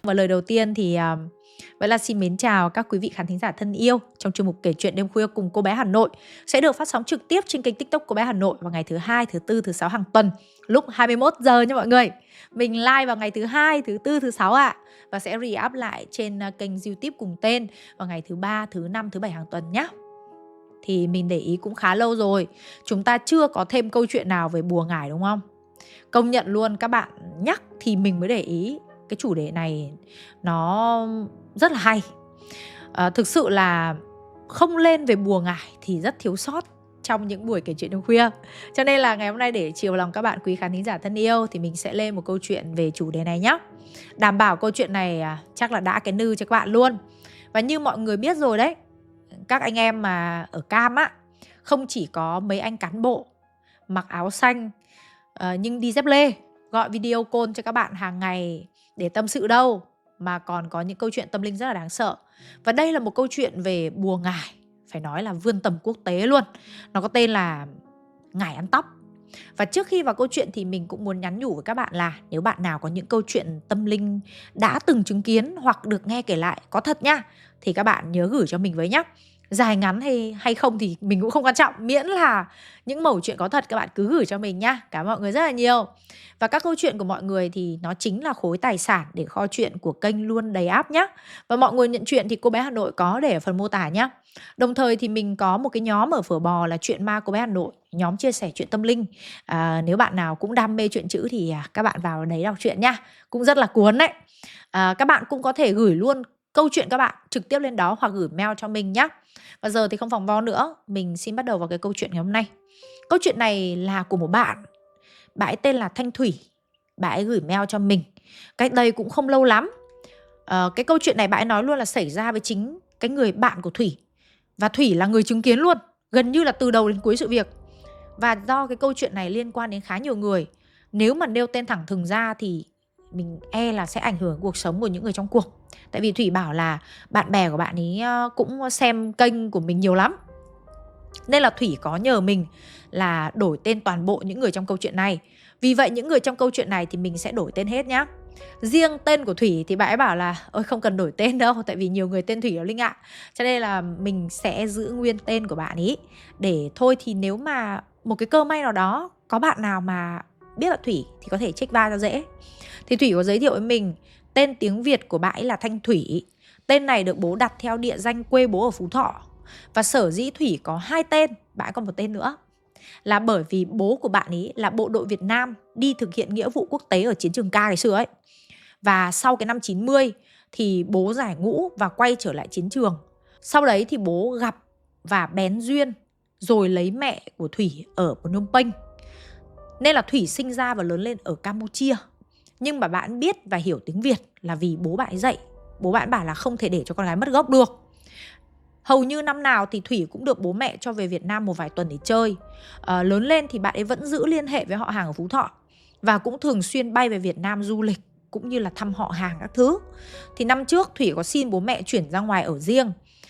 Và lời đầu tiên thì vẫn là xin mến chào các quý vị khán thính giả thân yêu trong chuyên mục kể chuyện đêm khuya cùng cô bé Hà Nội sẽ được phát sóng trực tiếp trên kênh TikTok cô bé Hà Nội vào ngày thứ hai, thứ tư, thứ sáu hàng tuần lúc 21 giờ nha mọi người. Mình live vào ngày thứ hai, thứ tư, thứ sáu ạ. Và sẽ re-up lại trên kênh YouTube cùng tên vào ngày thứ ba, thứ năm, thứ bảy hàng tuần nhé. Thì mình để ý cũng khá lâu rồi, chúng ta chưa có thêm câu chuyện nào về bùa ngải đúng không? Công nhận luôn, các bạn nhắc thì mình mới để ý cái chủ đề này nó rất là hay. Thực sự là không lên về bùa ngải thì rất thiếu sót trong những buổi kể chuyện đêm khuya. Cho nên là ngày hôm nay để chiều lòng các bạn quý khán thính giả thân yêu thì mình sẽ lên một câu chuyện về chủ đề này nhé. Đảm bảo câu chuyện này chắc là đã cái nư cho các bạn luôn. Và như mọi người biết rồi đấy, các anh em mà ở cam á, không chỉ có mấy anh cán bộ mặc áo xanh nhưng đi dép lê gọi video call cho các bạn hàng ngày để tâm sự đâu, mà còn có những câu chuyện tâm linh rất là đáng sợ. Và đây là một câu chuyện về bùa ngải, phải nói là vươn tầm quốc tế luôn. Nó có tên là ngải ăn tóc. Và trước khi vào câu chuyện thì mình cũng muốn nhắn nhủ với các bạn là nếu bạn nào có những câu chuyện tâm linh đã từng chứng kiến hoặc được nghe kể lại có thật nhá, thì các bạn nhớ gửi cho mình với nhé. Dài ngắn hay không thì mình cũng không quan trọng, miễn là những mẩu chuyện có thật các bạn cứ gửi cho mình nhá. Cảm ơn mọi người rất là nhiều. Và các câu chuyện của mọi người thì nó chính là khối tài sản để kho chuyện của kênh luôn đầy áp nhá. Và mọi người nhận chuyện thì cô bé Hà Nội có để ở phần mô tả nhá. Đồng thời thì mình có một cái nhóm ở Phở Bò là Chuyện Ma cô bé Hà Nội, nhóm chia sẻ chuyện tâm linh. Nếu bạn nào cũng đam mê chuyện chữ thì các bạn vào đấy đọc chuyện nhá, cũng rất là cuốn đấy. Các bạn cũng có thể gửi luôn câu chuyện các bạn trực tiếp lên đó hoặc gửi mail cho mình nhé. Và giờ thì không vòng vo nữa, mình xin bắt đầu vào cái câu chuyện ngày hôm nay. Câu chuyện này là của một bạn. Bà ấy tên là Thanh Thủy. Bà ấy gửi mail cho mình cách đây cũng không lâu lắm. Cái câu chuyện này bà ấy nói luôn là xảy ra với chính cái người bạn của Thủy. Và Thủy là người chứng kiến luôn, gần như là từ đầu đến cuối sự việc. Và do cái câu chuyện này liên quan đến khá nhiều người, nếu mà nêu tên thẳng thừng ra thì mình e là sẽ ảnh hưởng cuộc sống của những người trong cuộc. Tại vì Thủy bảo là bạn bè của bạn ấy cũng xem kênh của mình nhiều lắm, nên là Thủy có nhờ mình là đổi tên toàn bộ những người trong câu chuyện này. Vì vậy những người trong câu chuyện này thì mình sẽ đổi tên hết nhá. Riêng tên của Thủy thì bạn ấy bảo là ôi không cần đổi tên đâu, tại vì nhiều người tên Thủy đó Linh ạ. Cho nên là mình sẽ giữ nguyên tên của bạn ấy. Để thôi thì nếu mà một cái cơ may nào đó có bạn nào mà biết là Thủy thì có thể check vai cho dễ. Thì Thủy có giới thiệu với mình tên tiếng Việt của bạn ấy là Thanh Thủy. Tên này được bố đặt theo địa danh quê bố ở Phú Thọ. Và sở dĩ Thủy có 2 tên, bạn ấy còn một tên nữa, là bởi vì bố của bạn ấy là bộ đội Việt Nam đi thực hiện nghĩa vụ quốc tế ở chiến trường Ca ngày xưa ấy. Và sau cái năm 90 thì bố giải ngũ và quay trở lại chiến trường. Sau đấy thì bố gặp và bén duyên rồi lấy mẹ của Thủy ở Phnom Penh. Nên là Thủy sinh ra và lớn lên ở Campuchia. Nhưng mà bạn biết và hiểu tiếng Việt là vì bố bạn ấy dạy. Bố bạn bảo là không thể để cho con gái mất gốc được. Hầu như năm nào thì Thủy cũng được bố mẹ cho về Việt Nam một vài tuần để chơi. Lớn lên thì bạn ấy vẫn giữ liên hệ với họ hàng ở Phú Thọ. Và cũng thường xuyên bay về Việt Nam du lịch cũng như là thăm họ hàng các thứ. Thì năm trước Thủy có xin bố mẹ chuyển ra ngoài ở riêng,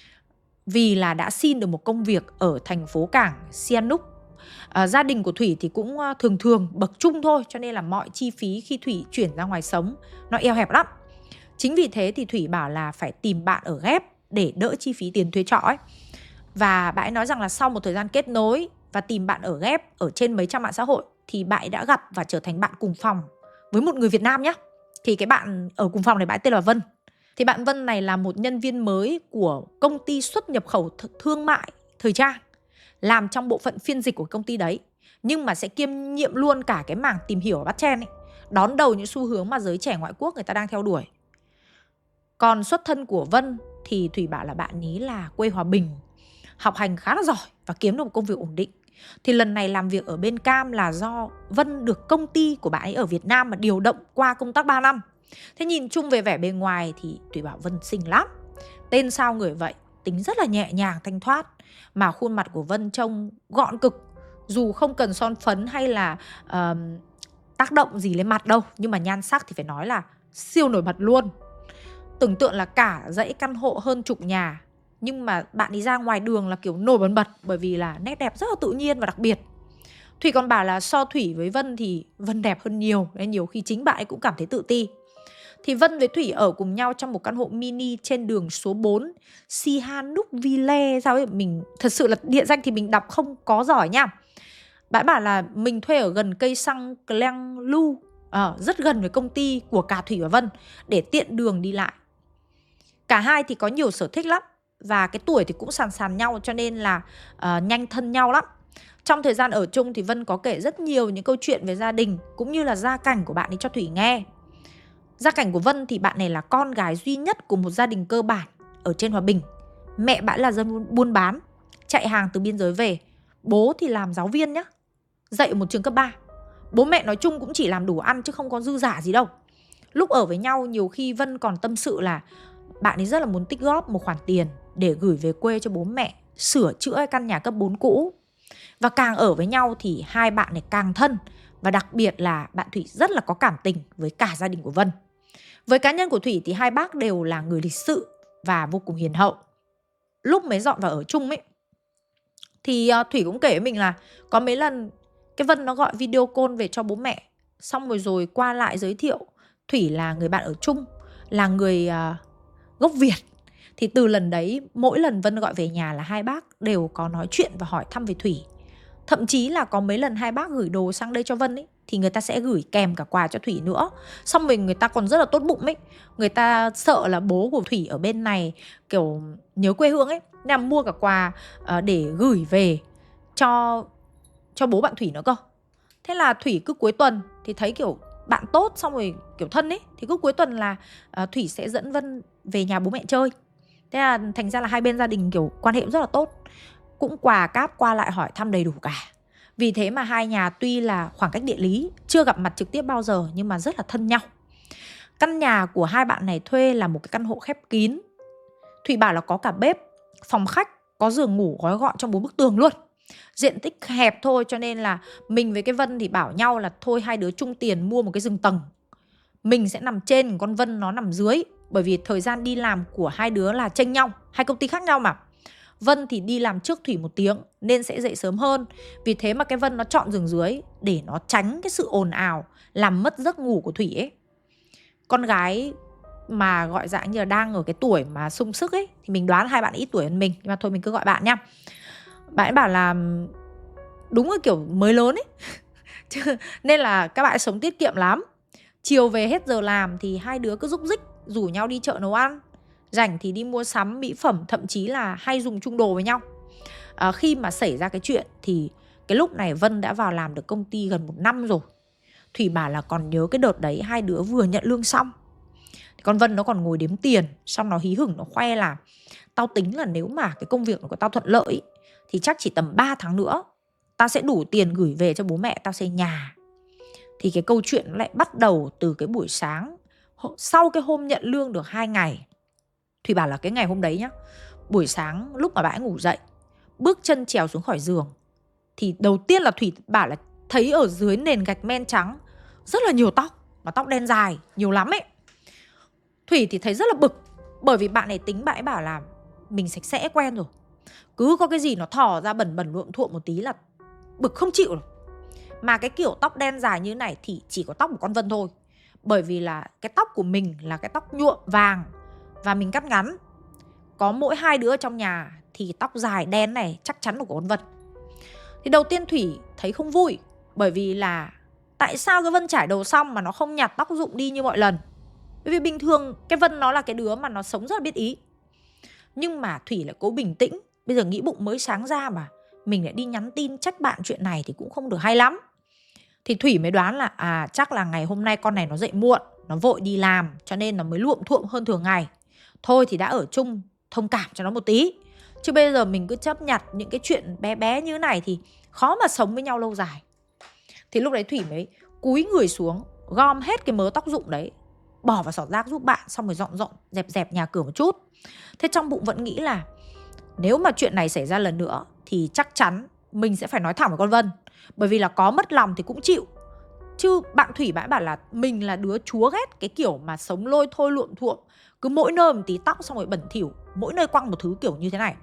vì là đã xin được một công việc ở thành phố cảng Sihanouk. Gia đình của Thủy thì cũng thường bậc trung thôi, cho nên là mọi chi phí khi Thủy chuyển ra ngoài sống nó eo hẹp lắm. Chính vì thế thì Thủy bảo là phải tìm bạn ở ghép để đỡ chi phí tiền thuê trọ ấy. Và bạn ấy nói rằng là sau một thời gian kết nối và tìm bạn ở ghép ở trên mấy trang mạng xã hội thì bạn ấy đã gặp và trở thành bạn cùng phòng với một người Việt Nam nhé. Thì cái bạn ở cùng phòng này bạn ấy tên là Vân. Thì bạn Vân này là một nhân viên mới của công ty xuất nhập khẩu thương mại thời trang, làm trong bộ phận phiên dịch của công ty đấy, nhưng mà sẽ kiêm nhiệm luôn cả cái mảng tìm hiểu và bắt chen ấy, đón đầu những xu hướng mà giới trẻ ngoại quốc người ta đang theo đuổi. Còn xuất thân của Vân thì Thủy bảo là bạn ấy là quê Hòa Bình, học hành khá là giỏi và kiếm được một công việc ổn định. Thì lần này làm việc ở bên Cam là do Vân được công ty của bạn ấy ở Việt Nam mà điều động qua công tác 3 năm. Thế nhìn chung về vẻ bề ngoài thì Thủy bảo Vân xinh lắm. Tên sao người vậy, tính rất là nhẹ nhàng thanh thoát. Mà khuôn mặt của Vân trông gọn cực, dù không cần son phấn hay là tác động gì lên mặt đâu, nhưng mà nhan sắc thì phải nói là siêu nổi bật luôn. Tưởng tượng là cả dãy căn hộ hơn chục nhà, nhưng mà bạn ấy ra ngoài đường là kiểu nổi bật bởi vì là nét đẹp rất là tự nhiên và đặc biệt. Thủy còn bảo là so Thủy với Vân thì Vân đẹp hơn nhiều, nên nhiều khi chính bạn ấy cũng cảm thấy tự ti. Thì Vân với Thủy ở cùng nhau trong một căn hộ mini trên đường số 4 Sihanoukville sao ấy. Mình thật sự là địa danh thì mình đọc không có giỏi nha. Bạn bảo là mình thuê ở gần cây xăng Klanglu, rất gần với công ty của cả Thủy và Vân, để tiện đường đi lại. Cả hai thì có nhiều sở thích lắm, và cái tuổi thì cũng sàn sàn nhau, cho nên là nhanh thân nhau lắm. Trong thời gian ở chung thì Vân có kể rất nhiều những câu chuyện về gia đình cũng như là gia cảnh của bạn ấy cho Thủy nghe. Gia cảnh của Vân thì bạn này là con gái duy nhất của một gia đình cơ bản ở trên Hòa Bình. Mẹ bạn là dân buôn bán, chạy hàng từ biên giới về. Bố thì làm giáo viên nhá, dạy ở một trường cấp 3. Bố mẹ nói chung cũng chỉ làm đủ ăn chứ không có dư giả gì đâu. Lúc ở với nhau nhiều khi Vân còn tâm sự là bạn ấy rất là muốn tích góp một khoản tiền để gửi về quê cho bố mẹ sửa chữa căn nhà cấp 4 cũ. Và càng ở với nhau thì hai bạn này càng thân. Và đặc biệt là bạn Thủy rất là có cảm tình với cả gia đình của Vân. Với cá nhân của Thủy thì hai bác đều là người lịch sự và vô cùng hiền hậu. Lúc mới dọn vào ở chung ấy thì Thủy cũng kể với mình là có mấy lần cái Vân nó gọi video call về cho bố mẹ, xong rồi qua lại giới thiệu Thủy là người bạn ở chung, là người gốc Việt. Thì từ lần đấy, mỗi lần Vân gọi về nhà là hai bác đều có nói chuyện và hỏi thăm về Thủy. Thậm chí là có mấy lần hai bác gửi đồ sang đây cho Vân ấy, thì người ta sẽ gửi kèm cả quà cho Thủy nữa. Xong rồi người ta còn rất là tốt bụng ấy. Người ta sợ là bố của Thủy ở bên này kiểu nhớ quê hương ấy, nên là mua cả quà để gửi về cho bố bạn Thủy nữa cơ. Thế là Thủy cứ cuối tuần thì thấy kiểu bạn tốt, xong rồi kiểu thân ấy, thì cứ cuối tuần là Thủy sẽ dẫn Vân về nhà bố mẹ chơi. Thế là thành ra là hai bên gia đình kiểu quan hệ rất là tốt, cũng quà cáp qua lại hỏi thăm đầy đủ cả. Vì thế mà hai nhà tuy là khoảng cách địa lý, chưa gặp mặt trực tiếp bao giờ, nhưng mà rất là thân nhau. Căn nhà của hai bạn này thuê là một cái căn hộ khép kín. Thủy bảo là có cả bếp, phòng khách, có giường ngủ gói gọn trong 4 bức tường luôn. Diện tích hẹp thôi, cho nên là mình với cái Vân thì bảo nhau là thôi hai đứa chung tiền mua một cái giường tầng. Mình sẽ nằm trên, con Vân nó nằm dưới. Bởi vì thời gian đi làm của hai đứa là chênh nhau, hai công ty khác nhau mà. Vân thì đi làm trước Thủy 1 tiếng nên sẽ dậy sớm hơn. Vì thế mà cái Vân nó chọn giường dưới để nó tránh cái sự ồn ào làm mất giấc ngủ của Thủy ấy. Con gái mà gọi dạng như là đang ở cái tuổi mà sung sức ấy, thì mình đoán hai bạn ít tuổi hơn mình, nhưng mà thôi mình cứ gọi bạn nhá. Bạn ấy bảo là đúng là kiểu mới lớn ấy nên là các bạn sống tiết kiệm lắm. Chiều về hết giờ làm thì hai đứa cứ rúc rích rủ nhau đi chợ nấu ăn, rảnh thì đi mua sắm mỹ phẩm, thậm chí là hay dùng chung đồ với nhau. Khi mà xảy ra cái chuyện thì cái lúc này Vân đã vào làm được công ty gần 1 năm rồi. Thủy bảo là còn nhớ cái đợt đấy hai đứa vừa nhận lương xong, con Vân nó còn ngồi đếm tiền, xong nó hí hửng nó khoe là tao tính là nếu mà cái công việc của tao thuận lợi thì chắc chỉ tầm 3 tháng nữa tao sẽ đủ tiền gửi về cho bố mẹ tao xây nhà. Thì cái câu chuyện nó lại bắt đầu từ cái buổi sáng sau cái hôm nhận lương được 2 ngày. Thủy bảo là cái ngày hôm đấy nhá, buổi sáng lúc mà bà ấy ngủ dậy, bước chân trèo xuống khỏi giường, thì đầu tiên là Thủy bảo là thấy ở dưới nền gạch men trắng rất là nhiều tóc, mà tóc đen dài, nhiều lắm ấy. Thủy thì thấy rất là bực, bởi vì bạn này tính bạn ấy bảo là mình sạch sẽ quen rồi, cứ có cái gì nó thò ra bẩn bẩn luộm thuộm một tí là bực không chịu được. Mà cái kiểu tóc đen dài như này thì chỉ có tóc của con Vân thôi, bởi vì là cái tóc của mình là cái tóc nhuộm vàng và mình cắt ngắn. Có mỗi hai đứa trong nhà thì tóc dài đen này chắc chắn là của con Vân. Thì đầu tiên Thủy thấy không vui, bởi vì là tại sao cái Vân trải đầu xong mà nó không nhặt tóc rụng đi như mọi lần. Bởi vì bình thường cái Vân nó là cái đứa mà nó sống rất là biết ý. Nhưng mà Thủy lại cố bình tĩnh. Bây giờ nghĩ bụng mới sáng ra mà mình lại đi nhắn tin trách bạn chuyện này thì cũng không được hay lắm. Thì Thủy mới đoán là chắc là ngày hôm nay con này nó dậy muộn, nó vội đi làm, cho nên nó mới luộm thuộm hơn thường ngày. Thôi thì đã ở chung, thông cảm cho nó một tí. Chứ bây giờ mình cứ chấp nhặt những cái chuyện bé bé như thế này thì khó mà sống với nhau lâu dài. Thì lúc đấy Thủy mới cúi người xuống, gom hết cái mớ tóc rụng đấy, bỏ vào xỏ rác giúp bạn, xong rồi dọn dẹp dẹp nhà cửa một chút. Thế trong bụng vẫn nghĩ là nếu mà chuyện này xảy ra lần nữa thì chắc chắn mình sẽ phải nói thẳng với con Vân. Bởi vì là có mất lòng thì cũng chịu. Chứ bạn Thủy bạn bảo là mình là đứa chúa ghét cái kiểu mà sống lôi thôi luộm thuộm, cứ mỗi nơi một tí tóc xong rồi bẩn thỉu, mỗi nơi quăng một thứ kiểu như thế này.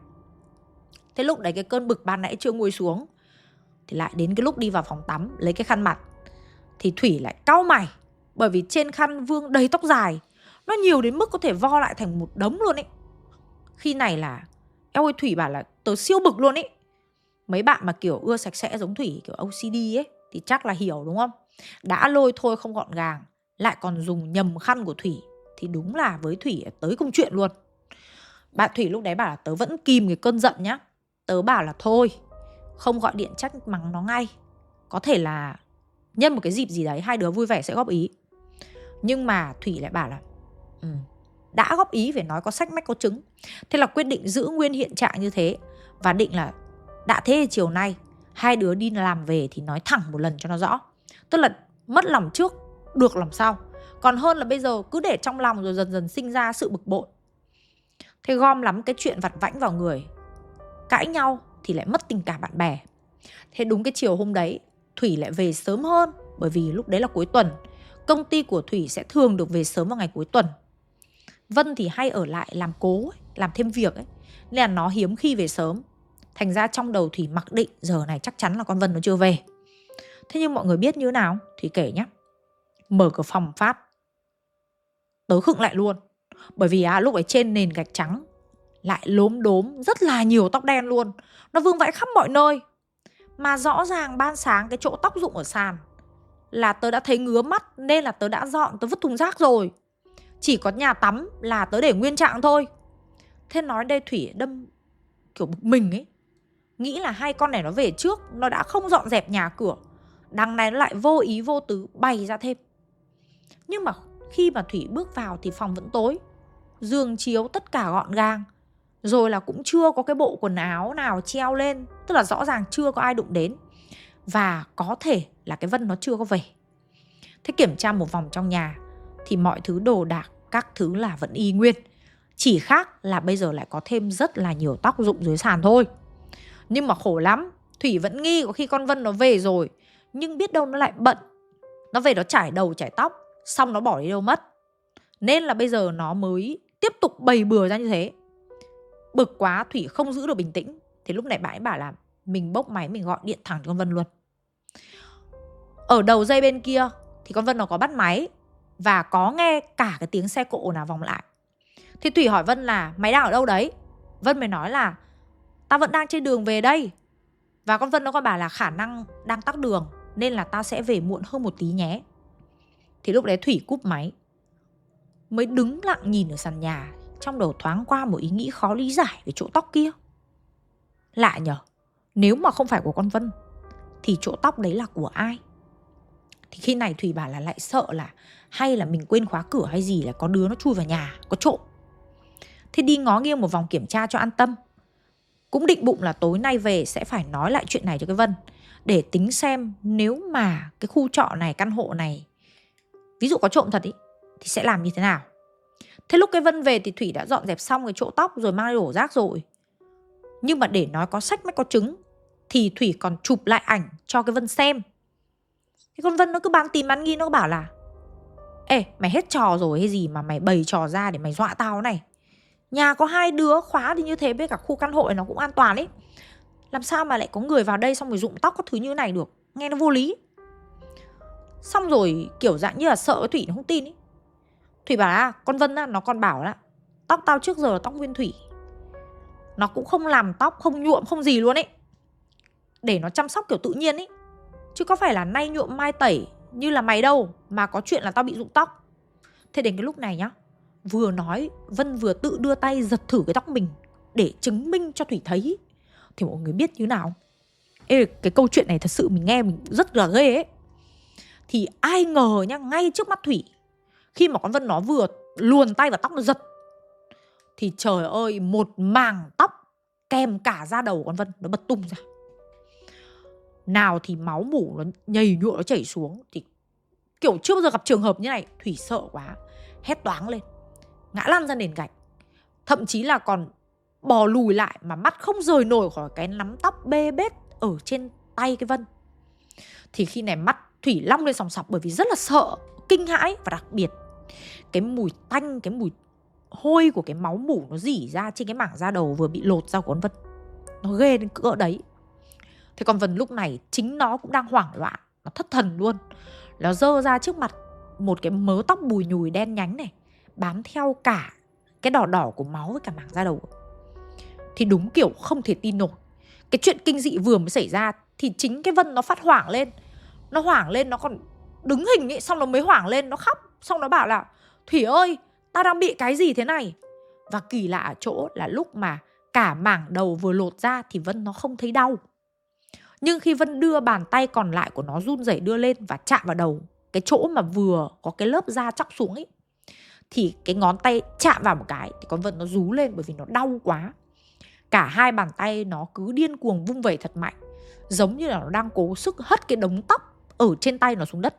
Thế lúc đấy cái cơn bực ban nãy chưa nguôi xuống, thì lại đến cái lúc đi vào phòng tắm lấy cái khăn mặt, thì Thủy lại cau mày, bởi vì trên khăn vương đầy tóc dài, Nó nhiều đến mức có thể vo lại thành một đống luôn ấy. Khi này là eo ơi, Thủy bảo là tớ siêu bực luôn ấy. Mấy bạn mà kiểu ưa sạch sẽ giống Thủy, kiểu OCD ấy, thì chắc là hiểu đúng không? Đã lôi thôi không gọn gàng, lại còn dùng nhầm khăn của Thủy, thì đúng là với Thủy tới công chuyện luôn. Bạn Thủy lúc đấy bảo là tớ vẫn kìm cái cơn giận nhá. Tớ bảo là thôi, không gọi điện trách mắng nó ngay. Có thể là nhân một cái dịp gì đấy hai đứa vui vẻ sẽ góp ý. Nhưng mà Thủy lại bảo là đã góp ý phải nói có sách mách có chứng. Thế là quyết định giữ nguyên hiện trạng như thế. Và định là đã thế chiều nay hai đứa đi làm về thì nói thẳng một lần cho nó rõ. Tức là mất lòng trước, được lòng sau. Còn hơn là bây giờ cứ để trong lòng rồi dần dần sinh ra sự bực bội. Thế gom lắm cái chuyện vặt vãnh vào người, cãi nhau thì lại mất tình cảm bạn bè. Thế đúng cái chiều hôm đấy Thủy lại về sớm hơn. Bởi vì lúc đấy là cuối tuần, công ty của Thủy sẽ thường được về sớm vào ngày cuối tuần. Vân thì hay ở lại làm cố ấy, làm thêm việc ấy, nên là nó hiếm khi về sớm. Thành ra trong đầu Thủy mặc định giờ này chắc chắn là con Vân nó chưa về. Thế nhưng mọi người biết như thế nào? Thủy kể nhé. Mở cửa phòng phát, tớ khựng lại luôn. Bởi vì lúc ấy trên nền gạch trắng lại lốm đốm rất là nhiều tóc đen luôn. Nó vương vãi khắp mọi nơi. Mà rõ ràng ban sáng cái chỗ tóc rụng ở sàn là tớ đã thấy ngứa mắt, nên là tớ đã dọn, tớ vứt thùng rác rồi. Chỉ có nhà tắm là tớ để nguyên trạng thôi. Thế nói đây Thủy đâm kiểu bực mình ấy. Nghĩ là hai con này nó về trước, nó đã không dọn dẹp nhà cửa, đằng này nó lại vô ý vô tứ bày ra thêm. Nhưng mà khi mà Thủy bước vào thì phòng vẫn tối, giường chiếu tất cả gọn gàng. Rồi là cũng chưa có cái bộ quần áo nào treo lên. Tức là rõ ràng chưa có ai đụng đến. Và có thể là cái Vân nó chưa có về. Thế kiểm tra một vòng trong nhà thì mọi thứ đồ đạc, các thứ là vẫn y nguyên. Chỉ khác là bây giờ lại có thêm rất là nhiều tóc rụng dưới sàn thôi. Nhưng mà khổ lắm, Thủy vẫn nghi có khi con Vân nó về rồi, nhưng biết đâu nó lại bận. Nó về nó chải đầu chải tóc, xong nó bỏ đi đâu mất. Nên là bây giờ nó mới tiếp tục bày bừa ra như thế. Bực quá Thủy không giữ được bình tĩnh. Thì lúc này bạn ấy bảo là mình bốc máy, mình gọi điện thẳng cho con Vân luôn. Ở đầu dây bên kia thì con Vân nó có bắt máy và có nghe cả cái tiếng xe cộ nào vòng lại. Thì Thủy hỏi Vân là mày đang ở đâu đấy? Vân mới nói là tao vẫn đang trên đường về đây. Và con Vân nó còn bảo là khả năng đang tắc đường, nên là tao sẽ về muộn hơn một tí nhé. Thì lúc đấy Thủy cúp máy, mới đứng lặng nhìn ở sàn nhà. Trong đầu thoáng qua một ý nghĩ khó lý giải về chỗ tóc kia. Lạ nhở, nếu mà không phải của con Vân thì chỗ tóc đấy là của ai? Thì khi này Thủy bảo là lại sợ là hay là mình quên khóa cửa hay gì, là có đứa nó chui vào nhà, có trộm. Thế đi ngó nghiêng một vòng kiểm tra cho an tâm. Cũng định bụng là tối nay về sẽ phải nói lại chuyện này cho cái Vân, để tính xem nếu mà cái khu trọ này, căn hộ này ví dụ có trộm thật ý, thì sẽ làm như thế nào. Thế lúc cái Vân về thì Thủy đã dọn dẹp xong cái chỗ tóc rồi mang đi đổ rác rồi. Nhưng mà để nói có sách mách có chứng thì Thủy còn chụp lại ảnh cho cái Vân xem. Thì con Vân nó cứ bán tín bán nghi, nó bảo là ê, mày hết trò rồi hay gì mà mày bày trò ra để mày dọa tao này. Nhà có hai đứa, khóa thì như thế, với cả khu căn hộ này nó cũng an toàn ấy. Làm sao mà lại có người vào đây xong rồi rụng tóc các thứ như này được, nghe nó vô lý. Xong rồi kiểu dạng như là sợ cái Thủy nó không tin ấy. Thủy bảo là con Vân á, nó còn bảo là tóc tao trước giờ là tóc nguyên thủy, nó cũng không làm tóc, không nhuộm, không gì luôn ấy, để nó chăm sóc kiểu tự nhiên ấy, chứ có phải là nay nhuộm mai tẩy như là mày đâu mà có chuyện là tao bị rụng tóc. Thế đến cái lúc này nhá, vừa nói Vân vừa tự đưa tay giật thử cái tóc mình để chứng minh cho Thủy thấy. Thì mọi người biết như nào? Ê, cái câu chuyện này thật sự mình nghe mình rất là ghê ấy. Thì ai ngờ nhá, ngay trước mắt Thủy, khi mà con Vân nó vừa luồn tay vào tóc nó giật, thì trời ơi, một mảng tóc kèm cả da đầu của con Vân nó bật tung ra. Nào thì máu mủ nó nhầy nhụa, nó chảy xuống. Thì kiểu chưa bao giờ gặp trường hợp như này. Thủy sợ quá, hét toáng lên, ngã lăn ra nền gạch. Thậm chí là còn bò lùi lại mà mắt không rời nổi khỏi cái nắm tóc bê bết ở trên tay cái Vân. Thì khi này mắt Thủy long lên sòng sọc, bởi vì rất là sợ, kinh hãi. Và đặc biệt cái mùi tanh, cái mùi hôi của cái máu mủ nó rỉ ra trên cái mảng da đầu vừa bị lột ra của con Vân, nó ghê đến cỡ đấy. Thế con Vân lúc này chính nó cũng đang hoảng loạn, nó thất thần luôn. Nó giơ ra trước mặt một cái mớ tóc bùi nhùi đen nhánh này, bám theo cả cái đỏ đỏ của máu với cả mảng da đầu. Thì đúng kiểu không thể tin nổi. Cái chuyện kinh dị vừa mới xảy ra thì chính cái Vân nó phát hoảng lên. Nó hoảng lên, nó còn đứng hình ấy, xong nó mới hoảng lên, nó khóc. Xong nó bảo là Thủy ơi, tao đang bị cái gì thế này? Và kỳ lạ ở chỗ là lúc mà cả mảng đầu vừa lột ra thì Vân nó không thấy đau. Nhưng khi Vân đưa bàn tay còn lại của nó run rẩy đưa lên và chạm vào đầu, cái chỗ mà vừa có cái lớp da chóc xuống ấy, thì cái ngón tay chạm vào một cái thì con Vân nó rú lên bởi vì nó đau quá. Cả hai bàn tay nó cứ điên cuồng vung vẩy thật mạnh, giống như là nó đang cố sức hất cái đống tóc ở trên tay nó xuống đất.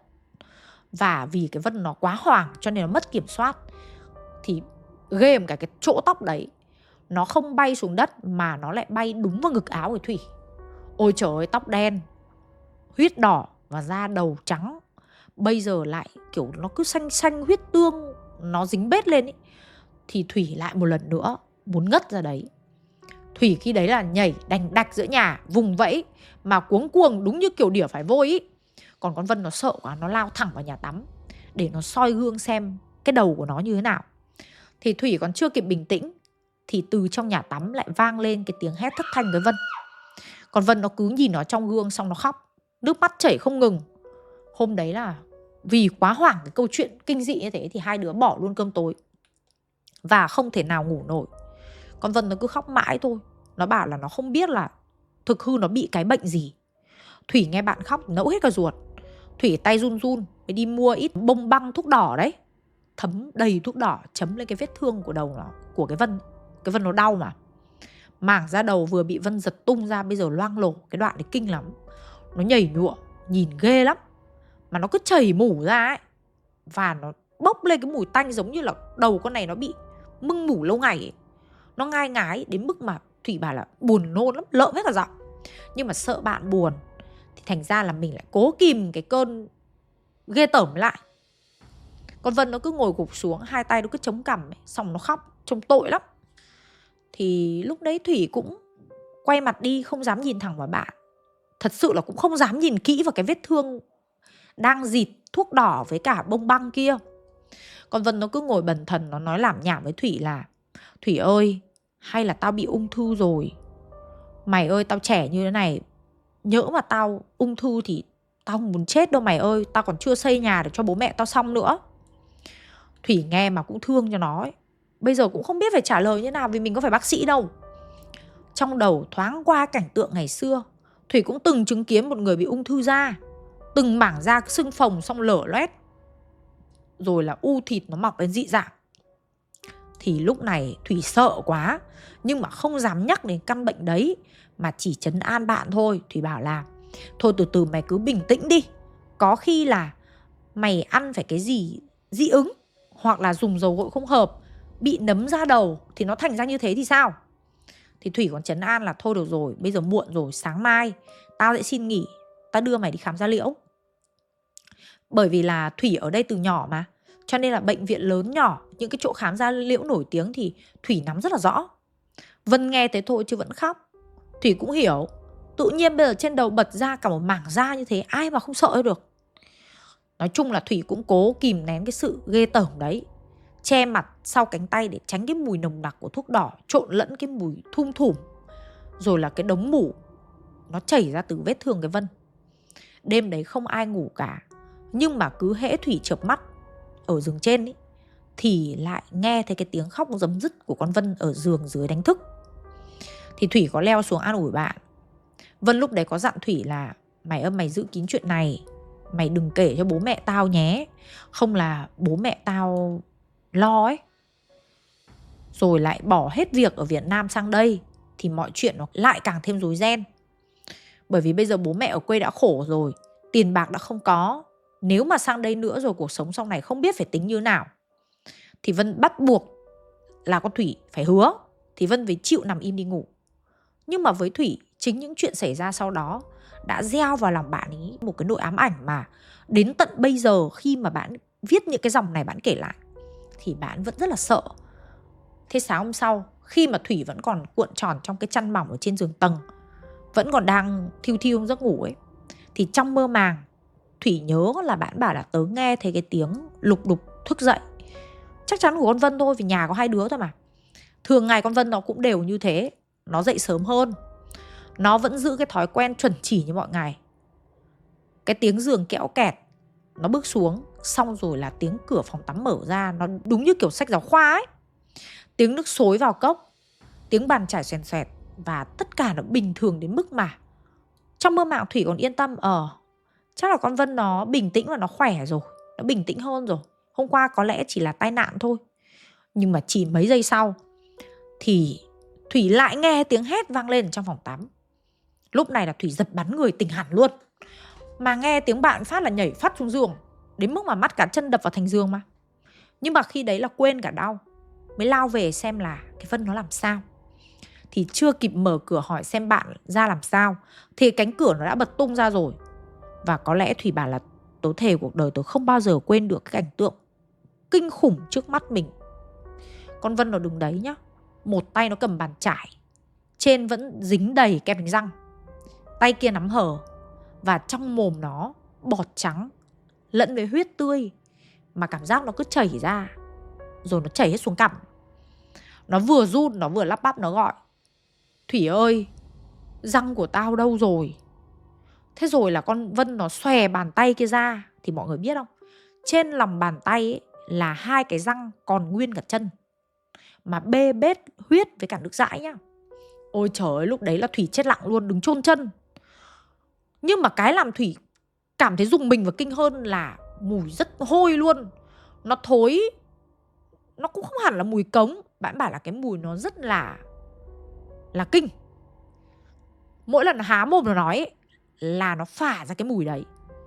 Và vì cái Vân nó quá hoảng cho nên nó mất kiểm soát, thì ghê một cái chỗ tóc đấy nó không bay xuống đất mà nó lại bay đúng vào ngực áo của Thủy. Ôi trời ơi, tóc đen, huyết đỏ và da đầu trắng. Bây giờ lại kiểu nó cứ xanh xanh huyết tương, nó dính bết lên ấy. Thì Thủy lại một lần nữa muốn ngất ra đấy. Thủy khi đấy là nhảy đành đạch giữa nhà, vùng vẫy mà cuống cuồng đúng như kiểu đỉa phải vôi ý. Còn con Vân nó sợ quá, nó lao thẳng vào nhà tắm để nó soi gương xem cái đầu của nó như thế nào. Thì Thủy còn chưa kịp bình tĩnh thì từ trong nhà tắm lại vang lên cái tiếng hét thất thanh với Vân. Còn Vân nó cứ nhìn nó trong gương xong nó khóc, nước mắt chảy không ngừng. Hôm đấy là vì quá hoảng cái câu chuyện kinh dị như thế thì hai đứa bỏ luôn cơm tối và không thể nào ngủ nổi. Con Vân nó cứ khóc mãi thôi. Nó bảo là nó không biết là thực hư nó bị cái bệnh gì. Thủy nghe bạn khóc nẫu hết cả ruột. Thủy tay run run mới đi mua ít bông băng thuốc đỏ đấy, thấm đầy thuốc đỏ chấm lên cái vết thương của đầu nó, của cái Vân. Cái Vân nó đau mà. Mảng da đầu vừa bị Vân giật tung ra bây giờ loang lổ. Cái đoạn đấy kinh lắm. Nó nhảy nhụa, nhìn ghê lắm. Mà nó cứ chảy mủ ra ấy. Và nó bốc lên cái mùi tanh giống như là đầu con này nó bị mưng mủ lâu ngày ấy. Nó ngai ngái đến mức mà Thủy bảo là buồn nôn lắm, lợm hết cả giọng. Nhưng mà sợ bạn buồn thì thành ra là mình lại cố kìm cái cơn ghê tởm lại. Con Vân nó cứ ngồi gục xuống, hai tay nó cứ chống cằm ấy, xong nó khóc, trông tội lắm. Thì lúc đấy Thủy cũng quay mặt đi, không dám nhìn thẳng vào bạn. Thật sự là cũng không dám nhìn kỹ vào cái vết thương đang dịt thuốc đỏ với cả bông băng kia. Con Vân nó cứ ngồi bần thần, nó nói lảm nhảm với Thủy là Thủy ơi, hay là tao bị ung thư rồi. Mày ơi, tao trẻ như thế này, nhỡ mà tao ung thư thì tao không muốn chết đâu mày ơi. Tao còn chưa xây nhà để cho bố mẹ tao xong nữa. Thủy nghe mà cũng thương cho nó ấy. Bây giờ cũng không biết phải trả lời như nào vì mình có phải bác sĩ đâu. Trong đầu thoáng qua cảnh tượng ngày xưa. Thủy cũng từng chứng kiến một người bị ung thư da, từng mảng da sưng phồng xong lở loét, rồi là u thịt nó mọc lên dị dạng. Thì lúc này Thủy sợ quá, nhưng mà không dám nhắc đến căn bệnh đấy, mà chỉ trấn an bạn thôi. Thủy bảo là thôi từ từ mày cứ bình tĩnh đi. Có khi là mày ăn phải cái gì dị ứng, hoặc là dùng dầu gội không hợp, bị nấm da đầu thì nó thành ra như thế thì sao. Thì Thủy còn trấn an là thôi được rồi, bây giờ muộn rồi, sáng mai tao sẽ xin nghỉ, tao đưa mày đi khám da liễu. Bởi vì là Thủy ở đây từ nhỏ mà, cho nên là bệnh viện lớn nhỏ, những cái chỗ khám da liễu nổi tiếng thì Thủy nắm rất là rõ. Vân nghe thế thôi chứ vẫn khóc. Thủy cũng hiểu, tự nhiên bây giờ trên đầu bật ra cả một mảng da như thế, ai mà không sợ được. Nói chung là Thủy cũng cố kìm nén cái sự ghê tởm đấy, che mặt sau cánh tay để tránh cái mùi nồng nặc của thuốc đỏ trộn lẫn cái mùi thum thủm, rồi là cái đống mủ nó chảy ra từ vết thương cái Vân. Đêm đấy không ai ngủ cả, nhưng mà cứ hễ Thủy chợp mắt ở giường trên ý, thì lại nghe thấy cái tiếng khóc rấm rứt của con Vân ở giường dưới đánh thức. Thì Thủy có leo xuống an ủi bạn. Vân lúc đấy có dặn Thủy là mày giữ kín chuyện này, mày đừng kể cho bố mẹ tao nhé, không là bố mẹ tao lo ấy. Rồi lại bỏ hết việc ở Việt Nam sang đây thì mọi chuyện nó lại càng thêm rối ren. Bởi vì bây giờ bố mẹ ở quê đã khổ rồi, tiền bạc đã không có, nếu mà sang đây nữa rồi cuộc sống sau này không biết phải tính như nào. Thì Vân bắt buộc là con Thủy phải hứa, thì Vân phải chịu nằm im đi ngủ. Nhưng mà với Thủy, chính những chuyện xảy ra sau đó đã gieo vào lòng bạn ấy một cái nỗi ám ảnh mà đến tận bây giờ khi mà bạn viết những cái dòng này bạn kể lại thì bạn vẫn rất là sợ. Thế sáng hôm sau, khi mà Thủy vẫn còn cuộn tròn trong cái chăn mỏng ở trên giường tầng, vẫn còn đang thiu thiu giấc ngủ ấy, thì trong mơ màng Thủy nhớ là bạn bảo là tớ nghe thấy cái tiếng lục đục thức dậy. chắc chắn của con Vân thôi, vì nhà có 2 đứa thôi mà. Thường ngày con Vân nó cũng đều như thế. Nó dậy sớm hơn, nó vẫn giữ cái thói quen chuẩn chỉ như mọi ngày. Cái tiếng giường kẽo kẹt, nó bước xuống, xong rồi là tiếng cửa phòng tắm mở ra, nó đúng như kiểu sách giáo khoa ấy. Tiếng nước xối vào cốc, tiếng bàn chải xoèn xoẹt, và tất cả nó bình thường đến mức mà trong mơ màng Thủy còn yên tâm, chắc là con Vân nó bình tĩnh và nó khỏe rồi, nó bình tĩnh hơn rồi. Hôm qua có lẽ chỉ là tai nạn thôi. Nhưng mà chỉ mấy giây sau thì Thủy lại nghe tiếng hét vang lên trong phòng tắm. Lúc này là Thủy giật bắn người tỉnh hẳn luôn. Mà nghe tiếng bạn phát là nhảy phát xuống giường, đến mức mà mắt cả chân đập vào thành giường mà. Nhưng mà khi đấy là quên cả đau, mới lao về xem là cái Vân nó làm sao. Thì chưa kịp mở cửa hỏi xem bạn ra làm sao thì cánh cửa nó đã bật tung ra rồi. Và có lẽ Thủy bảo là tớ thề cuộc đời tớ không bao giờ quên được cái cảnh tượng kinh khủng trước mắt mình. Con Vân nó đứng đấy nhá, một tay nó cầm bàn chải, trên vẫn dính đầy kem đánh răng, tay kia nắm hở, và trong mồm nó bọt trắng lẫn với huyết tươi, mà cảm giác nó cứ chảy ra, rồi nó chảy hết xuống cằm. Nó vừa run, nó vừa lắp bắp, nó gọi: Thủy ơi, răng của tao đâu rồi? Thế rồi là con Vân nó xòe bàn tay kia ra. Thì mọi người biết không, trên lòng bàn tay ấy là 2 cái răng còn nguyên cả chân, mà bê bết huyết với cả nước dãi nhá. Ôi trời ơi, lúc đấy là Thủy chết lặng luôn, đứng chôn chân. Nhưng mà cái làm Thủy cảm thấy rùng mình và kinh hơn là mùi rất hôi luôn. Nó thối, nó cũng không hẳn là mùi cống, bạn bảo là cái mùi nó rất là kinh. Mỗi lần nó há mồm nó nói ấy, là nó phả ra cái mùi đấy.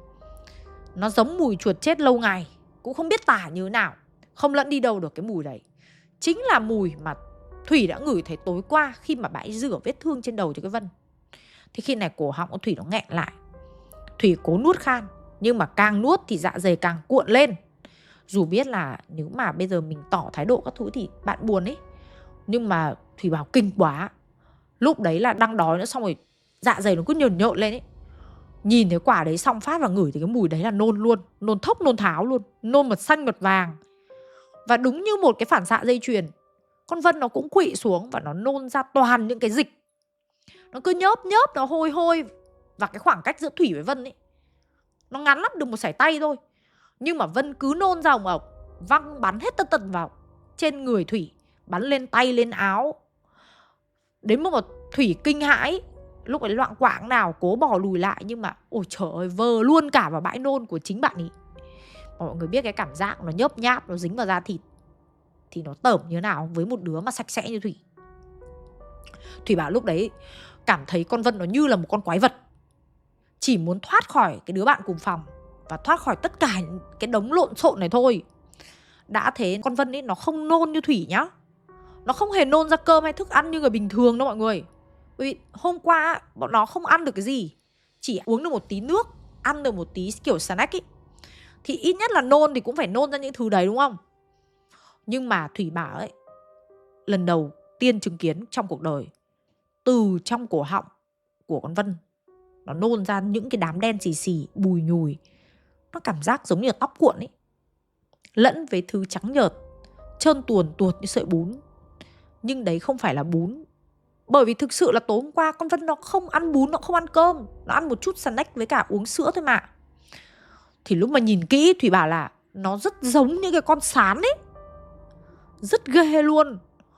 Nó giống mùi chuột chết lâu ngày, cũng không biết tả như thế nào, không lẫn đi đâu được cái mùi đấy. Chính là mùi mà Thủy đã ngửi thấy tối qua khi mà bà ấy rửa vết thương trên đầu cho cái Vân. Thì khi này cổ họng của Thủy nó nghẹn lại. Thủy cố nuốt khan, nhưng mà càng nuốt thì dạ dày càng cuộn lên. Dù biết là nếu mà bây giờ mình tỏ thái độ các thứ thì bạn buồn ấy, nhưng mà Thủy bảo kinh quá. Lúc đấy là đang đói nữa, xong rồi dạ dày nó cứ nhợn nhợn lên ấy. Nhìn thấy quả đấy xong phát và ngửi thấy cái mùi đấy là nôn luôn. Nôn thốc nôn tháo luôn, nôn mật xanh mật vàng. Và đúng như một cái phản xạ dây chuyền, con Vân nó cũng quỵ xuống và nó nôn ra toàn những cái dịch. Nó cứ nhớp nhớp, nó hôi hôi. Và cái khoảng cách giữa Thủy với Vân ấy nó ngắn lắm, được một sải tay thôi. Nhưng mà Vân cứ nôn ra ồng ộc, văng bắn hết tân tần vào trên người Thủy, bắn lên tay lên áo. Đến mức mà Thủy kinh hãi, lúc ấy loạng quạng nào cố bò lùi lại, nhưng mà ôi trời ơi, vờ luôn cả vào bãi nôn của chính bạn ấy. Mọi người biết cái cảm giác nó nhớp nháp, nó dính vào da thịt thì nó tởm như thế nào với một đứa mà sạch sẽ như Thủy. Thủy bảo lúc đấy cảm thấy con Vân nó như là một con quái vật, chỉ muốn thoát khỏi cái đứa bạn cùng phòng và thoát khỏi tất cả cái đống lộn xộn này thôi. Đã thế con Vân ấy nó không nôn như Thủy nhá. Nó không hề nôn ra cơm hay thức ăn như người bình thường đâu mọi người. Bởi vì hôm qua bọn nó không ăn được cái gì, chỉ uống được một tí nước, ăn được một tí kiểu snack ấy. Thì ít nhất là nôn thì cũng phải nôn ra những thứ đấy đúng không? Nhưng mà Thủy bảo ấy, lần đầu tiên chứng kiến trong cuộc đời, từ trong cổ họng của con Vân nó nôn ra những cái đám đen xì xì, bùi nhùi. Nó cảm giác giống như là tóc cuộn ấy, lẫn với thứ trắng nhợt, trơn tuồn tuột như sợi bún. Nhưng đấy không phải là bún. Bởi vì thực sự là tối hôm qua con Vân nó không ăn bún, nó không ăn cơm, nó ăn một chút snack với cả uống sữa thôi mà. Thì lúc mà nhìn kỹ Thủy bảo là nó rất giống như cái con sán ấy, rất ghê luôn.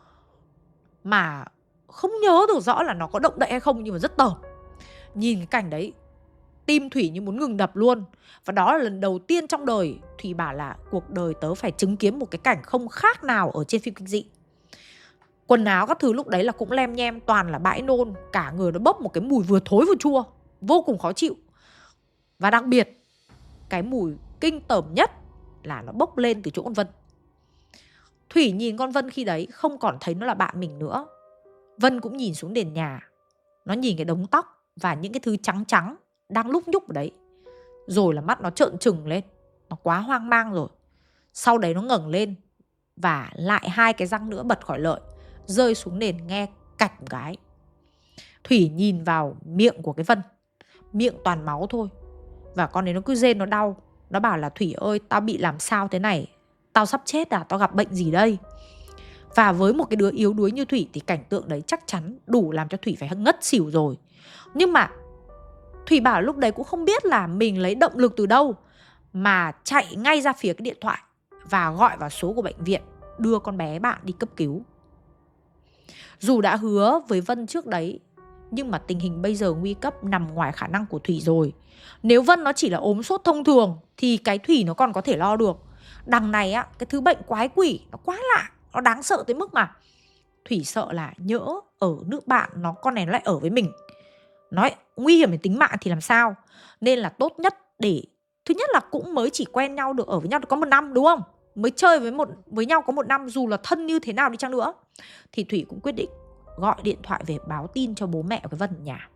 Mà không nhớ được rõ là nó có động đậy hay không, nhưng mà rất tởm. Nhìn cái cảnh đấy, tim Thủy như muốn ngừng đập luôn. Và đó là lần đầu tiên trong đời Thủy bảo là cuộc đời tớ phải chứng kiến một cái cảnh không khác nào ở trên phim kinh dị. Quần áo các thứ lúc đấy là cũng lem nhem, toàn là bãi nôn. Cả người nó bốc một cái mùi vừa thối vừa chua, vô cùng khó chịu. Và đặc biệt, cái mùi kinh tởm nhất là nó bốc lên từ chỗ con Vân. Thủy nhìn con Vân khi đấy không còn thấy nó là bạn mình nữa. Vân cũng nhìn xuống nền nhà. Nó nhìn cái đống tóc và những cái thứ trắng trắng đang lúc nhúc ở đấy. Rồi là mắt nó trợn trừng lên. Nó quá hoang mang rồi. Sau đấy nó ngẩng lên, và lại 2 cái răng nữa bật khỏi lợi, rơi xuống nền nghe cạch một cái. Thủy nhìn vào miệng của cái Vân, miệng toàn máu thôi. Và con ấy nó cứ rên, nó đau. Nó bảo là Thủy ơi, tao bị làm sao thế này, Tao sắp chết à, tao gặp bệnh gì đây? Và với một cái đứa yếu đuối như Thủy thì cảnh tượng đấy chắc chắn đủ làm cho Thủy phải ngất xỉu rồi. Nhưng mà Thủy bảo lúc đấy cũng không biết là mình lấy động lực từ đâu mà chạy ngay ra phía cái điện thoại và gọi vào số của bệnh viện, đưa con bé bạn đi cấp cứu. Dù đã hứa với Vân trước đấy, nhưng mà tình hình bây giờ nguy cấp, nằm ngoài khả năng của Thủy rồi. Nếu Vân nó chỉ là ốm sốt thông thường thì cái Thủy nó còn có thể lo được. Đằng này á, cái thứ bệnh quái quỷ nó quá lạ, nó đáng sợ tới mức mà Thủy sợ là nhỡ ở nước bạn con này nó lại ở với mình, nói nguy hiểm đến tính mạng thì làm sao. Nên là tốt nhất để, thứ nhất là cũng mới chỉ quen nhau được, ở với nhau được có 1 năm đúng không? Mới chơi với nhau có 1 năm, dù là thân như thế nào đi chăng nữa, thì Thủy cũng quyết định gọi điện thoại về báo tin cho bố mẹ của Vân ở nhà.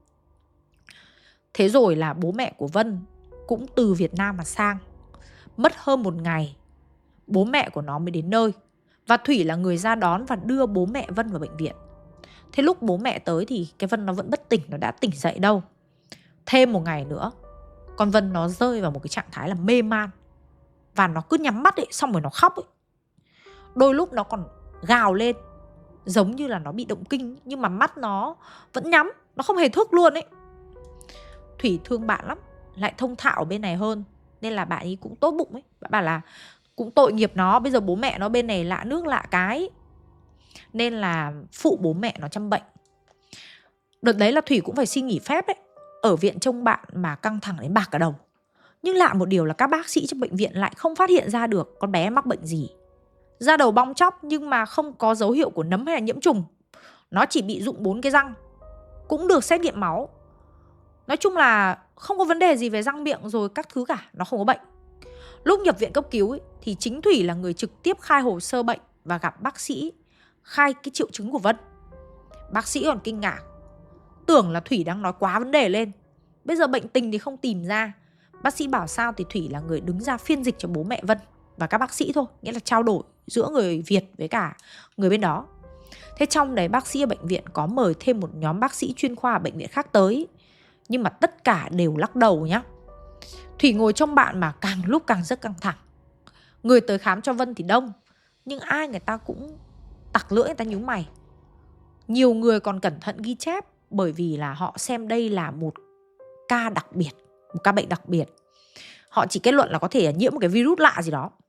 Thế rồi là bố mẹ của Vân cũng từ Việt Nam mà sang. Mất hơn 1 ngày bố mẹ của nó mới đến nơi. Và Thủy là người ra đón và đưa bố mẹ Vân vào bệnh viện. Thế lúc bố mẹ tới thì cái Vân nó vẫn bất tỉnh, nó đã tỉnh dậy đâu. Thêm 1 ngày nữa, con Vân nó rơi vào một cái trạng thái là mê man. Và nó cứ nhắm mắt ấy, xong rồi nó khóc ấy. Đôi lúc nó còn gào lên, giống như là nó bị động kinh, nhưng mà mắt nó vẫn nhắm, nó không hề thức luôn ấy. Thủy thương bạn lắm, lại thông thạo ở bên này hơn, nên là bạn ấy cũng tốt bụng ấy. Bạn bảo là cũng tội nghiệp nó, bây giờ bố mẹ nó bên này lạ nước lạ cái, nên là phụ bố mẹ nó chăm bệnh. Đợt đấy là Thủy cũng phải xin nghỉ phép ấy, ở viện trông bạn mà căng thẳng đến bạc cả đầu. Nhưng lạ một điều là các bác sĩ trong bệnh viện lại không phát hiện ra được con bé mắc bệnh gì. Da đầu bong chóc nhưng mà không có dấu hiệu của nấm hay là nhiễm trùng. Nó chỉ bị rụng 4 cái răng, cũng được xét nghiệm máu. Nói chung là không có vấn đề gì về răng miệng rồi các thứ cả, nó không có bệnh. Lúc nhập viện cấp cứu ấy, thì chính Thủy là người trực tiếp khai hồ sơ bệnh và gặp bác sĩ khai cái triệu chứng của Vân. Bác sĩ còn kinh ngạc, tưởng là Thủy đang nói quá vấn đề lên. Bây giờ bệnh tình thì không tìm ra. Bác sĩ bảo sao thì Thủy là người đứng ra phiên dịch cho bố mẹ Vân và các bác sĩ thôi, nghĩa là trao đổi giữa người Việt với cả người bên đó. Thế trong đấy bác sĩ ở bệnh viện có mời thêm một nhóm bác sĩ chuyên khoa ở bệnh viện khác tới, nhưng mà tất cả đều lắc đầu nhá. Thủy ngồi trong bạn mà càng lúc càng rất căng thẳng. Người tới khám cho Vân thì đông, nhưng ai người ta cũng tặc lưỡi, người ta nhíu mày. Nhiều người còn cẩn thận ghi chép, bởi vì là họ xem đây là một ca đặc biệt, một ca bệnh đặc biệt. Họ chỉ kết luận là có thể nhiễm một cái virus lạ gì đó.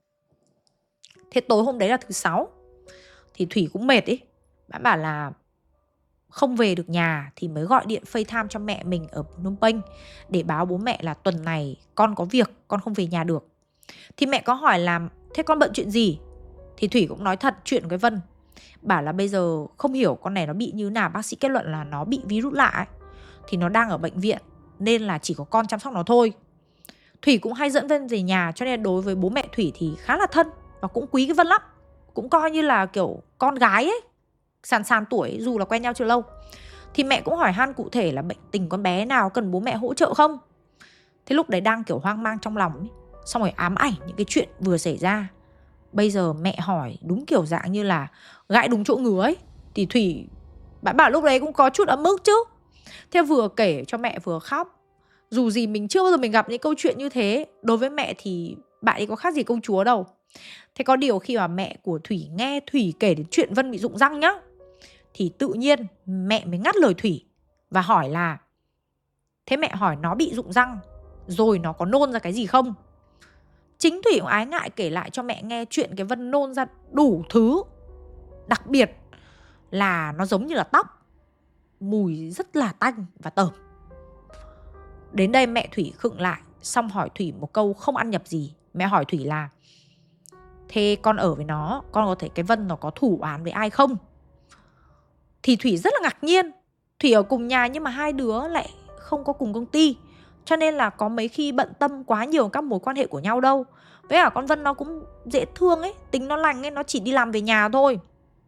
Thế tối hôm đấy là thứ 6, thì Thủy cũng mệt ấy. Bạn bảo là không về được nhà thì mới gọi điện FaceTime cho mẹ mình ở Phnom Penh để báo bố mẹ là tuần này con có việc, con không về nhà được. Thì mẹ có hỏi là thế con bận chuyện gì? Thì Thủy cũng nói thật chuyện với Vân, bảo là bây giờ không hiểu con này nó bị như nào. Bác sĩ kết luận là nó bị virus lạ ấy, thì nó đang ở bệnh viện nên là chỉ có con chăm sóc nó thôi. Thủy cũng hay dẫn Vân về nhà, cho nên đối với bố mẹ Thủy thì khá là thân và cũng quý cái Vân lắm. Cũng coi như là kiểu con gái ấy, sàn sàn tuổi dù là quen nhau chưa lâu. Thì mẹ cũng hỏi han cụ thể là bệnh tình con bé nào, cần bố mẹ hỗ trợ không. Thế lúc đấy đang kiểu hoang mang trong lòng ấy, xong rồi ám ảnh những cái chuyện vừa xảy ra. Bây giờ mẹ hỏi đúng kiểu dạng như là gãi đúng chỗ ngứa ấy, thì Thủy, bạn bảo lúc đấy cũng có chút ấm ức chứ. Thế vừa kể cho mẹ vừa khóc. Dù gì mình chưa bao giờ mình gặp những câu chuyện như thế. Đối với mẹ thì bạn ấy có khác gì công chúa đâu. Thế có điều khi mà mẹ của Thủy nghe Thủy kể đến chuyện Vân bị rụng răng nhá, thì tự nhiên mẹ mới ngắt lời Thủy và hỏi là thế mẹ hỏi nó bị rụng răng rồi nó có nôn ra cái gì không. Chính Thủy cũng ái ngại kể lại cho mẹ nghe chuyện cái Vân nôn ra đủ thứ. Đặc biệt là nó giống như là tóc, mùi rất là tanh và tởm. Đến đây mẹ Thủy khựng lại, xong hỏi Thủy một câu không ăn nhập gì. Mẹ hỏi Thủy là thế con ở với nó, con có thấy cái Vân nó có thủ oán với ai không? Thì Thủy rất là ngạc nhiên. Thủy ở cùng nhà nhưng mà hai đứa lại không có cùng công ty, cho nên là có mấy khi bận tâm quá nhiều các mối quan hệ của nhau đâu. Với cả con Vân nó cũng dễ thương ấy, tính nó lành ấy, nó chỉ đi làm về nhà thôi.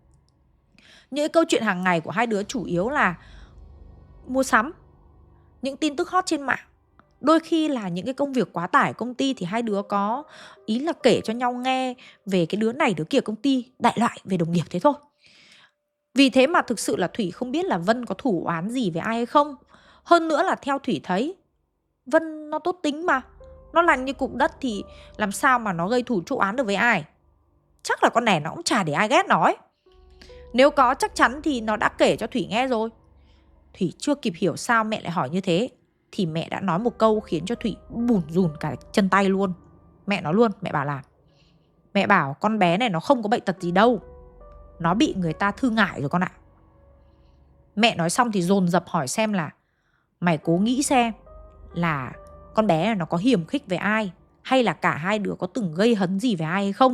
Những câu chuyện hàng ngày của hai đứa chủ yếu là mua sắm, những tin tức hot trên mạng. Đôi khi là những cái công việc quá tải ở công ty thì hai đứa có ý là kể cho nhau nghe về cái đứa này đứa kia công ty, đại loại về đồng nghiệp thế thôi. Vì thế mà thực sự là Thủy không biết là Vân có thủ oán gì với ai hay không. Hơn nữa là theo Thủy thấy Vân nó tốt tính mà, nó lành như cục đất thì làm sao mà nó gây thủ chuốc oán được với ai. chắc là con này nó cũng chả để ai ghét nó ấy. Nếu có chắc chắn thì nó đã kể cho Thủy nghe rồi. Thủy chưa kịp hiểu sao mẹ lại hỏi như thế thì mẹ đã nói một câu khiến cho Thủy bủn rủn cả chân tay luôn. Mẹ nói luôn, mẹ bảo con bé này nó không có bệnh tật gì đâu, nó bị người ta thư ngải rồi con ạ. Mẹ nói xong thì dồn dập hỏi xem là mày cố nghĩ xem là con bé này nó có hiềm khích với ai, hay là cả hai đứa có từng gây hấn gì với ai hay không.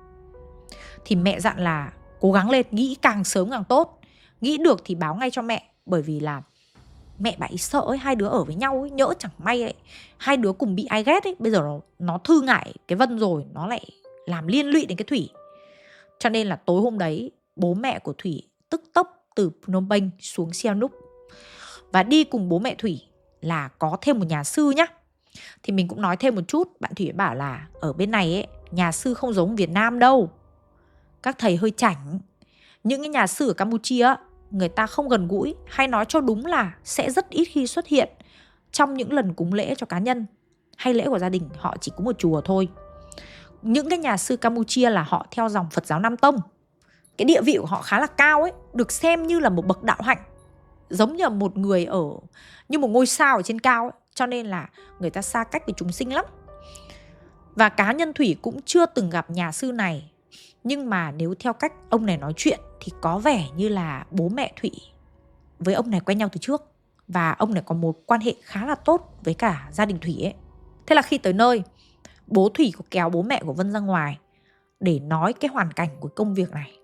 Thì mẹ dặn là cố gắng lên, nghĩ càng sớm càng tốt. Nghĩ được thì báo ngay cho mẹ, bởi vì là mẹ bà ấy sợ ấy, hai đứa ở với nhau ấy, nhỡ chẳng may ấy, hai đứa cùng bị ai ghét ấy, bây giờ nó thư ngại cái Vân rồi, nó lại làm liên lụy đến cái Thủy. Cho nên là tối hôm đấy bố mẹ của Thủy tức tốc từ Phnom Penh xuống Sihanouk và đi cùng bố mẹ Thủy là có thêm một nhà sư nhá. Thì mình cũng nói thêm một chút, bạn Thủy bảo là ở bên này ấy, nhà sư không giống Việt Nam đâu, các thầy hơi chảnh. Những cái nhà sư ở Campuchia người ta không gần gũi, hay nói cho đúng là sẽ rất ít khi xuất hiện trong những lần cúng lễ cho cá nhân hay lễ của gia đình. Họ chỉ có một chùa thôi. Những cái nhà sư Campuchia là họ theo dòng Phật giáo Nam Tông. Cái địa vị của họ khá là cao ấy, được xem như là một bậc đạo hạnh, giống như một người ở như một ngôi sao ở trên cao ấy. Cho nên là người ta xa cách với chúng sinh lắm. Và cá nhân Thủy cũng chưa từng gặp nhà sư này, nhưng mà nếu theo cách ông này nói chuyện thì có vẻ như là bố mẹ Thủy với ông này quen nhau từ trước, và ông này có mối quan hệ khá là tốt với cả gia đình Thủy ấy. Thế là khi tới nơi, bố Thủy có kéo bố mẹ của Vân ra ngoài để nói cái hoàn cảnh của công việc này,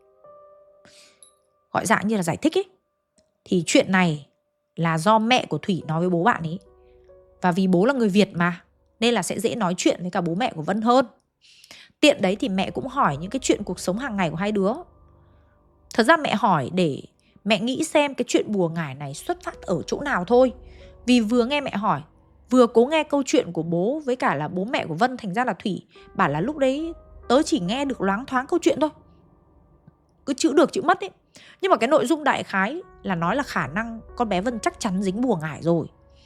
gọi dạng như là giải thích ấy. Thì chuyện này là do mẹ của Thủy nói với bố bạn ấy, và vì bố là người Việt mà, nên là sẽ dễ nói chuyện với cả bố mẹ của Vân hơn. Tiện đấy thì mẹ cũng hỏi những cái chuyện cuộc sống hàng ngày của hai đứa. Thật ra mẹ hỏi để mẹ nghĩ xem cái chuyện bùa ngải này xuất phát ở chỗ nào thôi. Vì vừa nghe mẹ hỏi, vừa cố nghe câu chuyện của bố với cả là bố mẹ của Vân, thành ra là Thủy bảo là lúc đấy tớ chỉ nghe được loáng thoáng câu chuyện thôi, cứ chữ được chữ mất ấy. Nhưng mà cái nội dung đại khái là nói là khả năng con bé Vân chắc chắn dính bùa ngải rồi.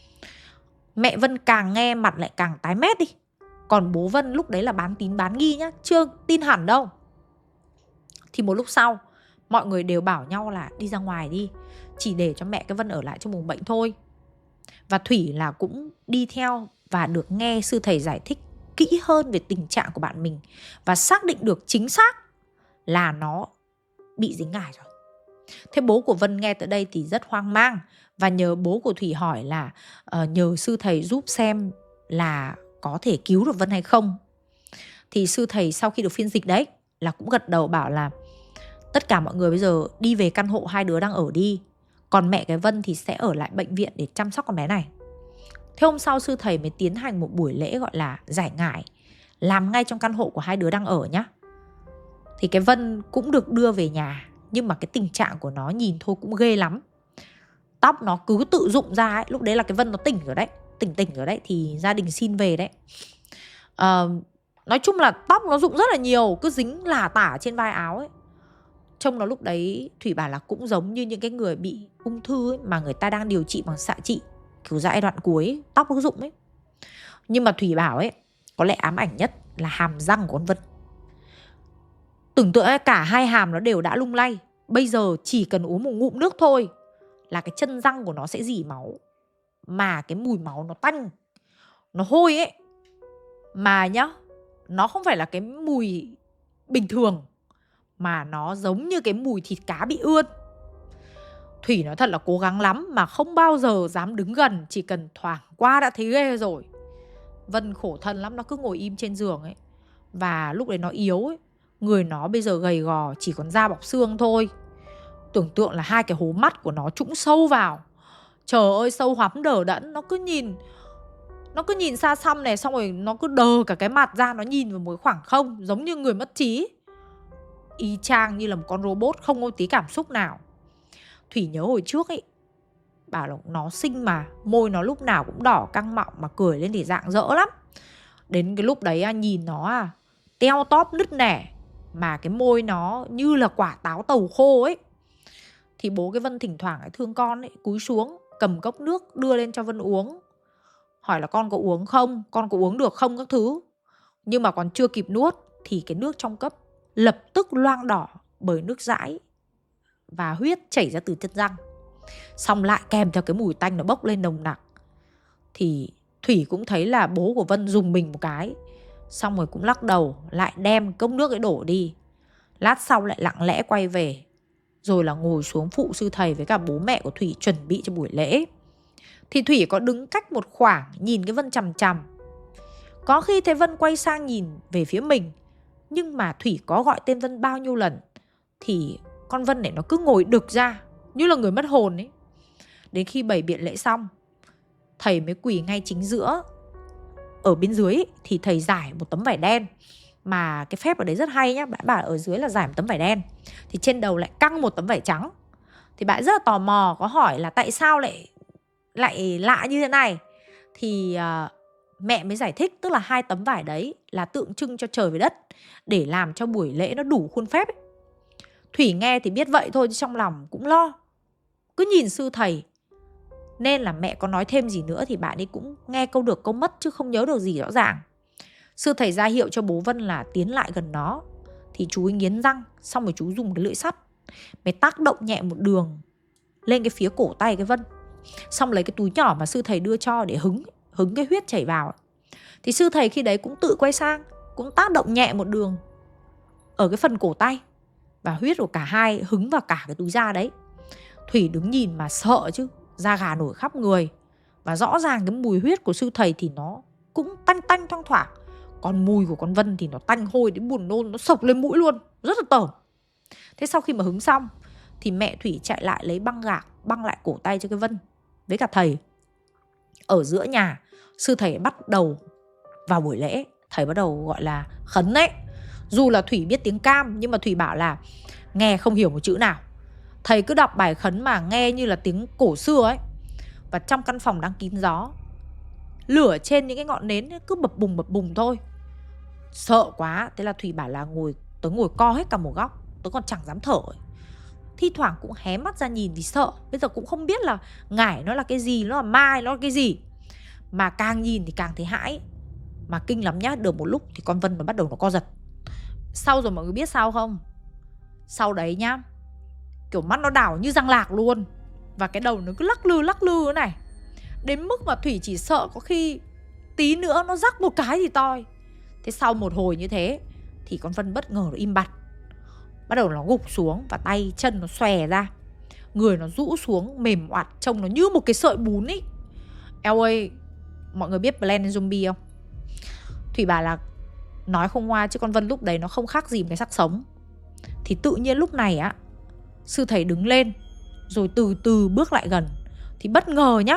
Mẹ Vân càng nghe mặt lại càng tái mét đi. Còn bố Vân lúc đấy là bán tín bán nghi nhá, chưa tin hẳn đâu. Thì một lúc sau, mọi người đều bảo nhau là đi ra ngoài đi, chỉ để cho mẹ cái Vân ở lại trong buồng bệnh thôi. Và Thủy là cũng đi theo và được nghe sư thầy giải thích kỹ hơn về tình trạng của bạn mình, và xác định được chính xác là nó bị dính ngải rồi. Thế bố của Vân nghe tới đây thì rất hoang mang, và nhờ bố của Thủy hỏi là nhờ sư thầy giúp xem là có thể cứu được Vân hay không. Thì sư thầy sau khi được phiên dịch đấy là cũng gật đầu bảo là tất cả mọi người bây giờ đi về căn hộ hai đứa đang ở đi, còn mẹ cái Vân thì sẽ ở lại bệnh viện để chăm sóc con bé này. Thế hôm sau sư thầy mới tiến hành một buổi lễ gọi là giải ngải, làm ngay trong căn hộ của hai đứa đang ở nhá. Thì cái Vân cũng được đưa về nhà, nhưng mà cái tình trạng của nó nhìn thôi cũng ghê lắm. Tóc nó cứ tự rụng ra ấy. Lúc đấy là cái Vân nó tỉnh rồi đấy, tỉnh rồi đấy, thì gia đình xin về đấy. Nói chung là tóc nó rụng rất là nhiều, cứ dính lả tả trên vai áo ấy. Trông nó lúc đấy Thủy bảo là cũng giống như những cái người bị ung thư ấy, mà người ta đang điều trị bằng xạ trị, kiểu giai đoạn cuối ấy, tóc nó rụng ấy. Nhưng mà Thủy bảo ấy, có lẽ ám ảnh nhất là hàm răng của con Vân. Tưởng tượng cả hai hàm nó đều đã lung lay, bây giờ chỉ cần uống một ngụm nước thôi là cái chân răng của nó sẽ rỉ máu. Mà cái mùi máu nó tanh, nó hôi ấy. Mà nhá, nó không phải là cái mùi bình thường, mà nó giống như cái mùi thịt cá bị ươn. Thủy nói thật là cố gắng lắm mà không bao giờ dám đứng gần, chỉ cần thoảng qua đã thấy ghê rồi. Vân khổ thân lắm, nó cứ ngồi im trên giường ấy. Và lúc đấy nó yếu ấy, người nó bây giờ gầy gò, chỉ còn da bọc xương thôi. Tưởng tượng là hai cái hố mắt của nó trũng sâu vào. Trời ơi, sâu hoắm đờ đẫn. Nó cứ nhìn xa xăm này, xong rồi nó cứ đờ cả cái mặt ra, nó nhìn vào một khoảng không, giống như người mất trí. Y chang như là một con robot, không có tí cảm xúc nào. Thủy nhớ hồi trước ấy, bảo là nó xinh mà môi nó lúc nào cũng đỏ căng mọng, mà cười lên thì rạng rỡ lắm. Đến cái lúc đấy nhìn nó teo tóp nứt nẻ, mà cái môi nó như là quả táo tàu khô ấy. Thì bố cái Vân thỉnh thoảng thương con ấy, cúi xuống cầm cốc nước đưa lên cho Vân uống, hỏi là con có uống không, con có uống được không các thứ. Nhưng mà còn chưa kịp nuốt thì cái nước trong cốc lập tức loang đỏ bởi nước dãi và huyết chảy ra từ chân răng. Xong lại kèm theo cái mùi tanh nó bốc lên nồng nặc. Thì Thủy cũng thấy là bố của Vân dùng mình một cái, xong rồi cũng lắc đầu, lại đem cốc nước ấy đổ đi. Lát sau lại lặng lẽ quay về, rồi là ngồi xuống phụ sư thầy với cả bố mẹ của Thủy chuẩn bị cho buổi lễ. Thì Thủy có đứng cách một khoảng nhìn cái Vân chằm chằm. Có khi thấy Vân quay sang nhìn về phía mình, nhưng mà Thủy có gọi tên Vân bao nhiêu lần thì con Vân này nó cứ ngồi đực ra như là người mất hồn ấy. Đến khi bày biện lễ xong, thầy mới quỳ ngay chính giữa. Ở bên dưới ấy, thì thầy giải một tấm vải đen. Mà cái phép ở đấy rất hay nhá. Bạn bảo ở dưới là giải một tấm vải đen, thì trên đầu lại căng một tấm vải trắng. Thì bạn rất là tò mò, có hỏi là tại sao lại lạ như thế này. Thì mẹ mới giải thích, tức là 2 tấm vải đấy là tượng trưng cho trời với đất, để làm cho buổi lễ nó đủ khuôn phép ấy. Thủy nghe thì biết vậy thôi, chứ trong lòng cũng lo, cứ nhìn sư thầy. Nên là mẹ có nói thêm gì nữa thì bạn ấy cũng nghe câu được câu mất, chứ không nhớ được gì rõ ràng. Sư thầy ra hiệu cho bố Vân là tiến lại gần nó. Thì chú ấy nghiến răng, xong rồi chú dùng cái lưỡi sắt mới tác động nhẹ một đường lên cái phía cổ tay cái Vân. Xong lấy cái túi nhỏ mà sư thầy đưa cho để hứng cái huyết chảy vào. Thì sư thầy khi đấy cũng tự quay sang, cũng tác động nhẹ một đường ở cái phần cổ tay, và huyết của cả hai hứng vào cả cái túi da đấy. Thủy đứng nhìn mà sợ chứ, da gà nổi khắp người. Và rõ ràng cái mùi huyết của sư thầy thì nó cũng tanh tanh thoang thoảng. Còn mùi của con Vân thì nó tanh hôi đến buồn nôn, nó sộc lên mũi luôn, rất là tởm. Thế sau khi mà hứng xong thì mẹ Thủy chạy lại lấy băng gạc băng lại cổ tay cho cái Vân với cả thầy. Ở giữa nhà, sư thầy bắt đầu vào buổi lễ. Thầy bắt đầu gọi là khấn ấy. Dù là Thủy biết tiếng Cam, nhưng mà Thủy bảo là nghe không hiểu một chữ nào. Thầy cứ đọc bài khấn mà nghe như là tiếng cổ xưa ấy. Và trong căn phòng đang kín gió, lửa trên những cái ngọn nến cứ bập bùng thôi. Sợ quá, thế là Thủy bảo là tớ ngồi co hết cả một góc, tớ còn chẳng dám thở ấy. Thi thoảng cũng hé mắt ra nhìn vì sợ. Bây giờ cũng không biết là ngải nó là cái gì, nó là ma, nó là cái gì. Mà càng nhìn thì càng thấy hãi. Mà kinh lắm nhá, được một lúc thì con Vân nó bắt đầu nó co giật. Sau rồi mọi người biết sao không? Sau đấy nhá, kiểu mắt nó đảo như răng lạc luôn. Và cái đầu nó cứ lắc lư thế này. Đến mức mà Thủy chỉ sợ có khi tí nữa nó rắc một cái thì toi. Thế sau một hồi như thế thì con Vân bất ngờ nó im bặt. Bắt đầu nó gục xuống và tay chân nó xòe ra. Người nó rũ xuống mềm oặt, trông nó như một cái sợi bún ý. Eo ơi, mọi người biết Plan Zombie không? Thủy bảo là nói không ngoa chứ con Vân lúc đấy nó không khác gì một cái xác sống. Thì tự nhiên lúc này á, sư thầy đứng lên rồi từ từ bước lại gần. Thì bất ngờ nhá,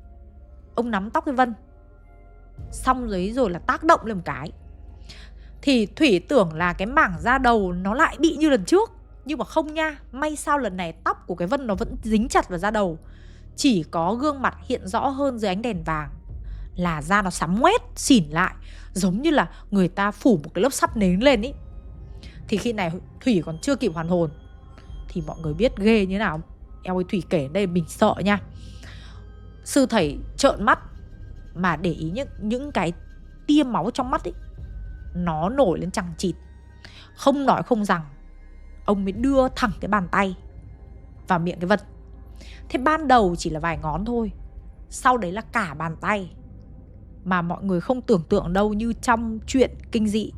ông nắm tóc cái Vân, xong rồi là tác động lên một cái. Thì Thủy tưởng là cái mảng da đầu nó lại bị như lần trước, nhưng mà không nha. May sao lần này tóc của cái Vân nó vẫn dính chặt vào da đầu, chỉ có gương mặt hiện rõ hơn dưới ánh đèn vàng, là da nó sắm ngoét, xỉn lại, giống như là người ta phủ một cái lớp sắt nến lên ý. Thì khi này Thủy còn chưa kịp hoàn hồn thì mọi người biết ghê như nào. Eo ơi, Thủy kể đây mình sợ nha. Sư thầy trợn mắt mà để ý những cái tia máu trong mắt ấy, nó nổi lên chằng chịt. Không nói không rằng, ông mới đưa thẳng cái bàn tay vào miệng cái Vân. Thế ban đầu chỉ là vài ngón thôi, sau đấy là cả bàn tay. Mà mọi người không tưởng tượng đâu, như trong chuyện kinh dị,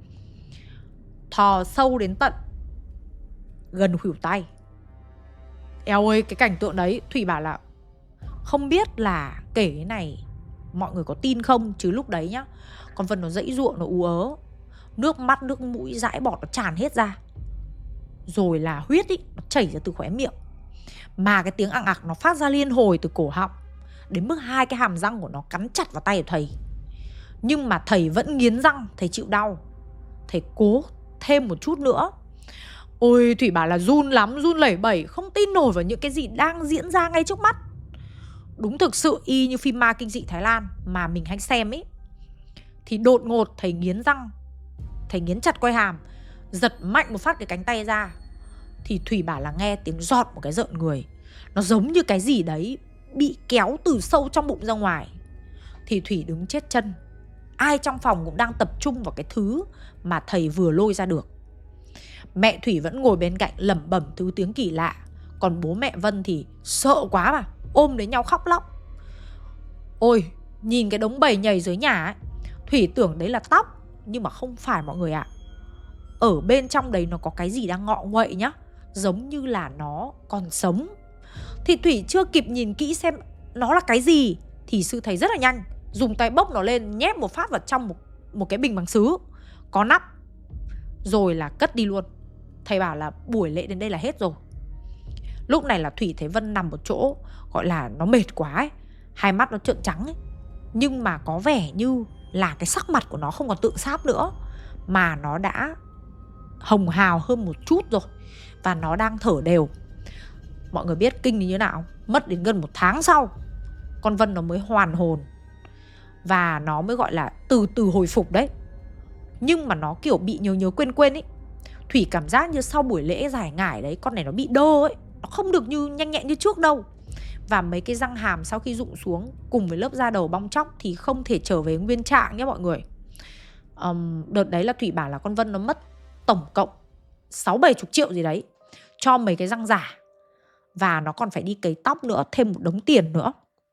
thò sâu đến tận gần khuỷu tay. Eo ơi, cái cảnh tượng đấy Thủy bảo là không biết là kể cái này mọi người có tin không, chứ lúc đấy nhá, con Vân nó giãy giụa, nó ú ớ, nước mắt nước mũi dãi bọt nó tràn hết ra. Rồi là huyết ý, nó chảy ra từ khóe miệng. Mà cái tiếng ặng ặc nó phát ra liên hồi từ cổ họng, đến mức 2 cái hàm răng của nó cắn chặt vào tay của thầy. Nhưng mà thầy vẫn nghiến răng, thầy chịu đau. Thầy cố thêm một chút nữa. Ôi, Thủy bảo là run lắm, run lẩy bẩy, không tin nổi vào những cái gì đang diễn ra ngay trước mắt. Đúng thực sự y như phim ma kinh dị Thái Lan mà mình hay xem ấy. Thì đột ngột thầy nghiến răng, thầy nghiến chặt quai hàm, giật mạnh một phát cái cánh tay ra. Thì Thủy bảo là nghe tiếng giọt một cái rợn người. Nó giống như cái gì đấy bị kéo từ sâu trong bụng ra ngoài. Thì Thủy đứng chết chân. Ai trong phòng cũng đang tập trung vào cái thứ mà thầy vừa lôi ra được. Mẹ Thủy vẫn ngồi bên cạnh lẩm bẩm thứ tiếng kỳ lạ. Còn bố mẹ Vân thì sợ quá mà ôm lấy nhau khóc lóc. Ôi, nhìn cái đống bầy nhầy dưới nhà ấy, Thủy tưởng đấy là tóc, nhưng mà không phải mọi người ạ. Ở bên trong đấy nó có cái gì đang ngọ nguậy nhá, giống như là nó còn sống. Thì Thủy chưa kịp nhìn kỹ xem nó là cái gì thì sư thầy rất là nhanh dùng tay bốc nó lên, nhét một phát vào trong một cái bình bằng sứ có nắp, rồi là cất đi luôn. Thầy bảo là buổi lễ đến đây là hết rồi. Lúc này là Thủy thấy Vân nằm một chỗ, gọi là nó mệt quá ấy, hai mắt nó trợn trắng ấy. Nhưng mà có vẻ như là cái sắc mặt của nó không còn tượng sáp nữa, mà nó đã hồng hào hơn một chút rồi, và nó đang thở đều. Mọi người biết kinh như thế nào? Mất đến gần 1 tháng sau, con Vân nó mới hoàn hồn, và nó mới gọi là từ từ hồi phục đấy. Nhưng mà nó kiểu bị nhớ quên quên ấy. Thủy cảm giác như sau buổi lễ giải ngải đấy, con này nó bị đơ ấy, nó không được như nhanh nhẹn như trước đâu. Và mấy cái răng hàm sau khi rụng xuống cùng với lớp da đầu bong tróc thì không thể trở về nguyên trạng nhé mọi người. Đợt đấy là Thủy bảo là con Vân nó mất tổng cộng 60-70 triệu gì đấy cho mấy cái răng giả, và nó còn phải đi cấy tóc nữa, thêm một đống tiền nữa.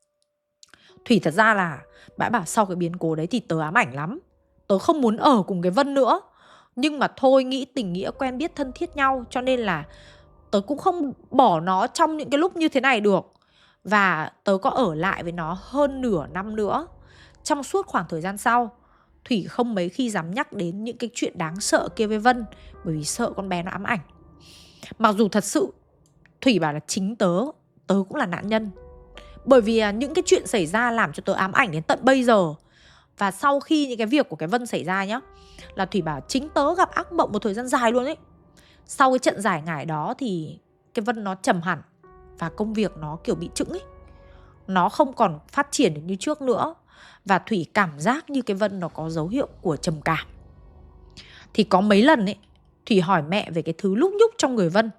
Thủy thật ra là bả bảo sau cái biến cố đấy thì tớ ám ảnh lắm, tớ không muốn ở cùng cái Vân nữa. Nhưng mà thôi, nghĩ tình nghĩa quen biết thân thiết nhau, cho nên là tớ cũng không bỏ nó trong những cái lúc như thế này được. Và tớ có ở lại với nó hơn nửa năm nữa. Trong suốt khoảng thời gian sau, Thủy không mấy khi dám nhắc đến những cái chuyện đáng sợ kia với Vân, bởi vì sợ con bé nó ám ảnh. Mặc dù thật sự Thủy bảo là chính tớ cũng là nạn nhân. Bởi vì những cái chuyện xảy ra làm cho tớ ám ảnh đến tận bây giờ. Và sau khi những cái việc của cái Vân xảy ra nhá, là Thủy bảo chính tớ gặp ác mộng một thời gian dài luôn ấy. Sau cái trận giải ngải đó thì cái Vân nó trầm hẳn, và công việc nó kiểu bị chững ấy, nó không còn phát triển được như trước nữa. Và Thủy cảm giác như cái Vân nó có dấu hiệu của trầm cảm. Thì có mấy lần ấy, Thủy hỏi mẹ về cái thứ lúc nhúc trong người Vân,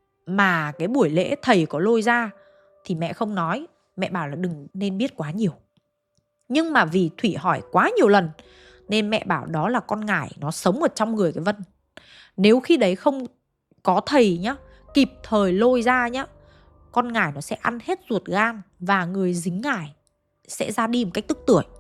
mà cái buổi lễ thầy có lôi ra thì mẹ không nói. Mẹ bảo là đừng nên biết quá nhiều. Nhưng mà vì Thủy hỏi quá nhiều lần nên mẹ bảo đó là con ngải nó sống ở trong người cái Vân. Nếu khi đấy không có thầy nhá, kịp thời lôi ra nhá, con ngải nó sẽ ăn hết ruột gan, và người dính ngải sẽ ra đi một cách tức tưởi.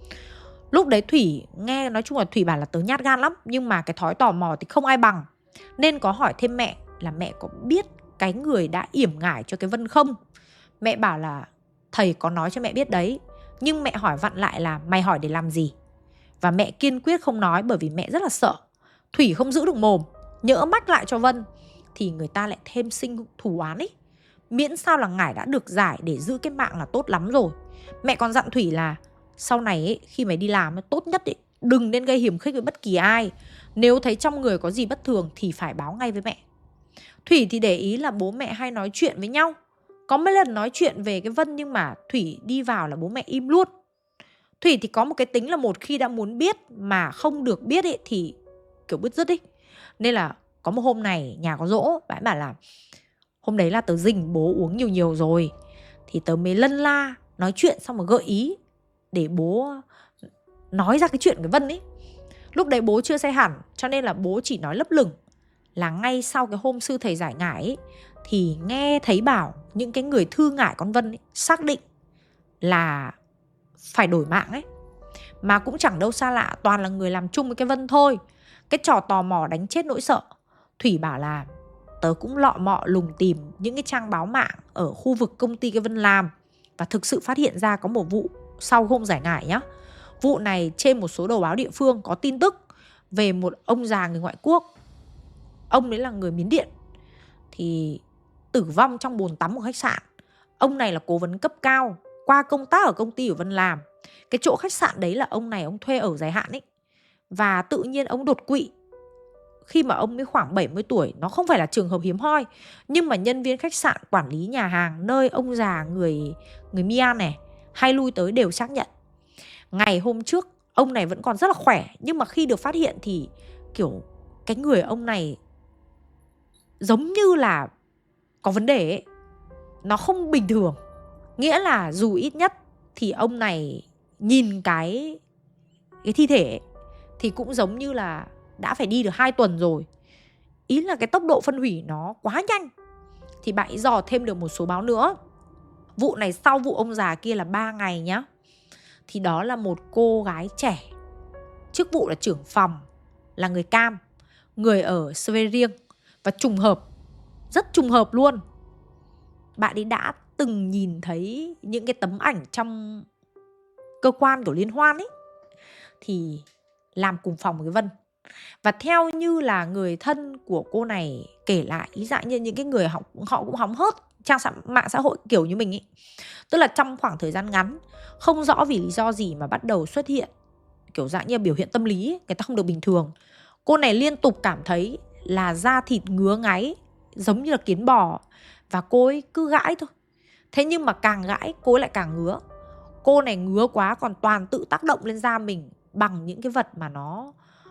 Lúc đấy Thủy nghe, nói chung là Thủy bảo là tớ nhát gan lắm, nhưng mà cái thói tò mò thì không ai bằng, nên có hỏi thêm mẹ là mẹ có biết cái người đã yểm ngải cho cái Vân không. Mẹ bảo là thầy có nói cho mẹ biết đấy, nhưng mẹ hỏi vặn lại là mày hỏi để làm gì. Và mẹ kiên quyết không nói, bởi vì mẹ rất là sợ Thủy không giữ được mồm, nhỡ mách lại cho Vân thì người ta lại thêm sinh thù oán ấy. Miễn sao là ngải đã được giải để giữ cái mạng là tốt lắm rồi. Mẹ còn dặn Thủy là sau này ấy, khi mày đi làm tốt nhất ấy, đừng nên gây hiểm khích với bất kỳ ai. Nếu thấy trong người có gì bất thường thì phải báo ngay với mẹ. Thủy thì để ý là bố mẹ hay nói chuyện với nhau. Có mấy lần nói chuyện về cái Vân, nhưng mà Thủy đi vào là bố mẹ im luôn. Thủy thì có một cái tính là một khi đã muốn biết mà không được biết ấy thì kiểu bứt rứt ấy. Nên là có một hôm này nhà có giỗ, bạn bảo là hôm đấy là tớ rình bố uống nhiều rồi, thì tớ mới lân la nói chuyện, xong rồi gợi ý để bố nói ra cái chuyện cái Vân ấy. Lúc đấy bố chưa say hẳn, cho nên là bố chỉ nói lấp lửng là ngay sau cái hôm sư thầy giải ngải ấy, thì nghe thấy bảo những cái người thư ngải con Vân ấy, xác định là phải đổi mạng ấy. Mà cũng chẳng đâu xa lạ, toàn là người làm chung với cái Vân thôi. Cái trò tò mò đánh chết nỗi sợ. Thủy bảo là tớ cũng lọ mọ lùng tìm những cái trang báo mạng ở khu vực công ty cái Vân làm, và thực sự phát hiện ra có một vụ sau hôm giải ngải nhá. Vụ này trên một số đầu báo địa phương có tin tức về một ông già người ngoại quốc. Ông đấy là người Miến Điện, thì tử vong trong bồn tắm của khách sạn. Ông này là cố vấn cấp cao, qua công tác ở công ty của Vân làm. Cái chỗ khách sạn đấy là ông này ông thuê ở dài hạn ấy. Và tự nhiên ông đột quỵ khi mà ông mới khoảng 70 tuổi. Nó không phải là trường hợp hiếm hoi, nhưng mà nhân viên khách sạn, quản lý nhà hàng nơi ông già người Myanmar này hay lui tới đều xác nhận ngày hôm trước ông này vẫn còn rất là khỏe, nhưng mà khi được phát hiện thì kiểu cái người ông này giống như là có vấn đề ấy. Nó không bình thường. Nghĩa là dù ít nhất thì ông này nhìn cái thi thể ấy, thì cũng giống như là đã phải đi được 2 tuần rồi. Ý là cái tốc độ phân hủy nó quá nhanh. Thì bạn ấy dò thêm được một số báo nữa. Vụ này sau vụ ông già kia là 3 ngày nhá. Thì đó là một cô gái trẻ, chức vụ là trưởng phòng, là người Cam, người ở Sveriêng. Và trùng hợp, rất trùng hợp luôn, bạn ấy đã từng nhìn thấy những cái tấm ảnh trong cơ quan của liên hoan ấy, thì làm cùng phòng với Vân. Và theo như là người thân của cô này kể lại, ý dạng như những cái người họ cũng hóng hớt mạng xã hội kiểu như mình ấy. Tức là trong khoảng thời gian ngắn, không rõ vì lý do gì mà bắt đầu xuất hiện kiểu dạng như biểu hiện tâm lý ấy, người ta không được bình thường. Cô này liên tục cảm thấy là da thịt ngứa ngáy giống như là kiến bò. Và cô ấy cứ gãi thôi. Thế nhưng mà càng gãi cô ấy lại càng ngứa. Cô này ngứa quá còn toàn tự tác động lên da mình bằng những cái vật mà nó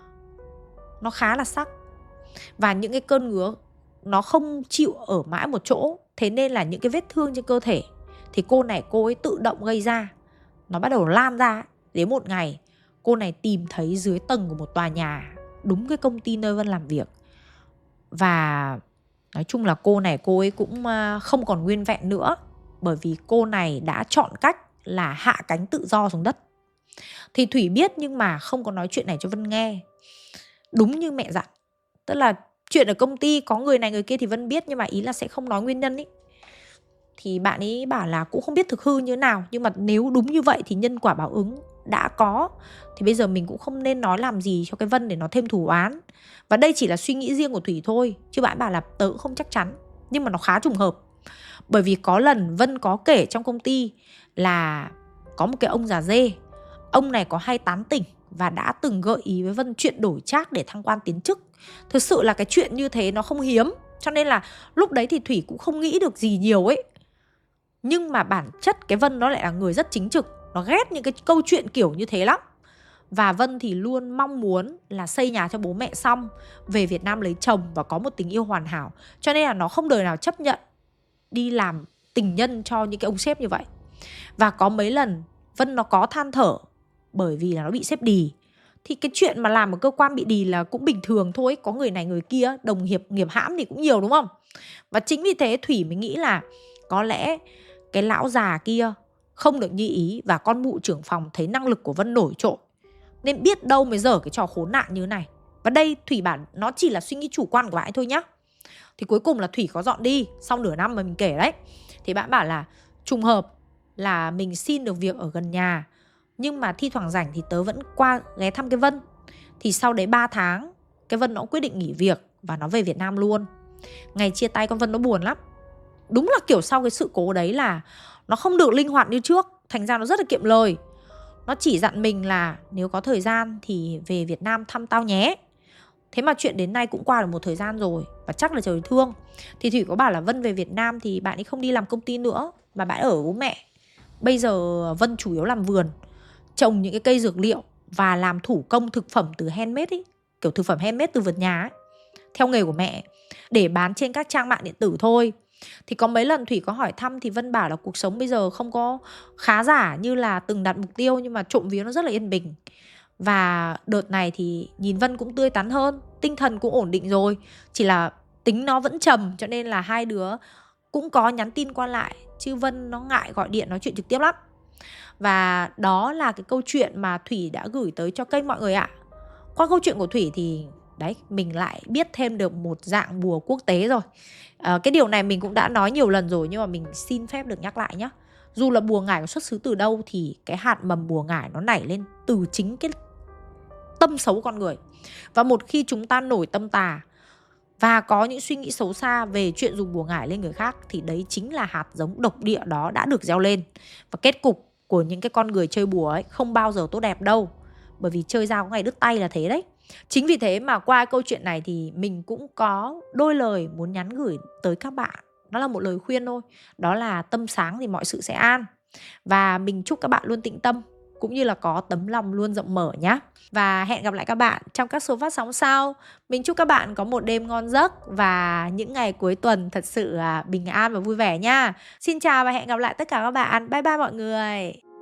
khá là sắc. Và những cái cơn ngứa nó không chịu ở mãi một chỗ. Thế nên là những cái vết thương trên cơ thể thì cô ấy tự động gây ra. Nó bắt đầu lan ra. Đến một ngày cô này tìm thấy dưới tầng của một tòa nhà, đúng cái công ty nơi Vân làm việc. Và nói chung là cô ấy cũng không còn nguyên vẹn nữa. Bởi vì cô này đã chọn cách là hạ cánh tự do xuống đất. Thì Thủy biết nhưng mà không có nói chuyện này cho Vân nghe. Đúng như mẹ dặn. Tức là chuyện ở công ty có người này người kia thì Vân biết, nhưng mà ý là sẽ không nói nguyên nhân ý. Thì bạn ấy bảo là cũng không biết thực hư như thế nào, nhưng mà nếu đúng như vậy thì nhân quả báo ứng đã có. Thì bây giờ mình cũng không nên nói làm gì cho cái Vân để nó thêm thù oán. Và đây chỉ là suy nghĩ riêng của Thủy thôi, chứ bạn bảo là tớ cũng không chắc chắn. Nhưng mà nó khá trùng hợp. Bởi vì có lần Vân có kể trong công ty là có một cái ông già dê. Ông này có hay tán tỉnh và đã từng gợi ý với Vân chuyện đổi trác để thăng quan tiến chức. Thực sự là cái chuyện như thế nó không hiếm. Cho nên là lúc đấy thì Thủy cũng không nghĩ được gì nhiều ấy. Nhưng mà bản chất cái Vân nó lại là người rất chính trực. Nó ghét những cái câu chuyện kiểu như thế lắm. Và Vân thì luôn mong muốn là xây nhà cho bố mẹ xong, về Việt Nam lấy chồng và có một tình yêu hoàn hảo. Cho nên là nó không đời nào chấp nhận đi làm tình nhân cho những cái ông sếp như vậy. Và có mấy lần Vân nó có than thở bởi vì là nó bị sếp đì. Thì cái chuyện mà làm ở cơ quan bị đì là cũng bình thường thôi. Có người này người kia, đồng nghiệp nghiệp hãm thì cũng nhiều đúng không? Và chính vì thế Thủy mới nghĩ là có lẽ cái lão già kia không được như ý. Và con mụ trưởng phòng thấy năng lực của Vân nổi trội, nên biết đâu mới dở cái trò khốn nạn như thế này. Và đây Thủy bảo nó chỉ là suy nghĩ chủ quan của bạn ấy thôi nhá. Thì cuối cùng là Thủy có dọn đi sau nửa năm mà mình kể đấy. Thì bạn bảo là trùng hợp là mình xin được việc ở gần nhà, nhưng mà thi thoảng rảnh thì tớ vẫn qua ghé thăm cái Vân. Thì sau đấy 3 tháng cái Vân nó quyết định nghỉ việc và nó về Việt Nam luôn. Ngày chia tay con Vân nó buồn lắm. Đúng là kiểu sau cái sự cố đấy là nó không được linh hoạt như trước. Thành ra nó rất là kiệm lời. Nó chỉ dặn mình là nếu có thời gian thì về Việt Nam thăm tao nhé. Thế mà chuyện đến nay cũng qua được một thời gian rồi, và chắc là trời thương. Thì Thủy có bảo là Vân về Việt Nam thì bạn ấy không đi làm công ty nữa, mà bạn ấy ở bố mẹ. Bây giờ Vân chủ yếu làm vườn, trồng những cái cây dược liệu và làm thủ công thực phẩm từ handmade ấy. Kiểu thực phẩm handmade từ vườn nhà ấy, theo nghề của mẹ, để bán trên các trang mạng điện tử thôi. Thì có mấy lần Thủy có hỏi thăm thì Vân bảo là cuộc sống bây giờ không có khá giả như là từng đặt mục tiêu, nhưng mà trộm vía nó rất là yên bình. Và đợt này thì nhìn Vân cũng tươi tắn hơn, tinh thần cũng ổn định rồi. Chỉ là tính nó vẫn trầm, cho nên là hai đứa cũng có nhắn tin qua lại, chứ Vân nó ngại gọi điện nói chuyện trực tiếp lắm. Và đó là cái câu chuyện mà Thủy đã gửi tới cho kênh mọi người ạ. Qua câu chuyện của Thủy thì đấy, mình lại biết thêm được một dạng bùa quốc tế rồi. Cái điều này mình cũng đã nói nhiều lần rồi, nhưng mà mình xin phép được nhắc lại nhé. Dù là bùa ngải có xuất xứ từ đâu thì cái hạt mầm bùa ngải nó nảy lên từ chính cái tâm xấu của con người. Và một khi chúng ta nổi tâm tà và có những suy nghĩ xấu xa về chuyện dùng bùa ngải lên người khác, thì đấy chính là hạt giống độc địa đó đã được gieo lên. Và kết cục của những cái con người chơi bùa ấy không bao giờ tốt đẹp đâu. Bởi vì chơi ra có ngày đứt tay là thế đấy. Chính vì thế mà qua câu chuyện này thì mình cũng có đôi lời muốn nhắn gửi tới các bạn. Nó là một lời khuyên thôi. Đó là tâm sáng thì mọi sự sẽ an. Và mình chúc các bạn luôn tĩnh tâm, cũng như là có tấm lòng luôn rộng mở nhé. Và hẹn gặp lại các bạn trong các số phát sóng sau. Mình chúc các bạn có một đêm ngon giấc và những ngày cuối tuần thật sự bình an và vui vẻ nha. Xin chào và hẹn gặp lại tất cả các bạn. Bye bye mọi người.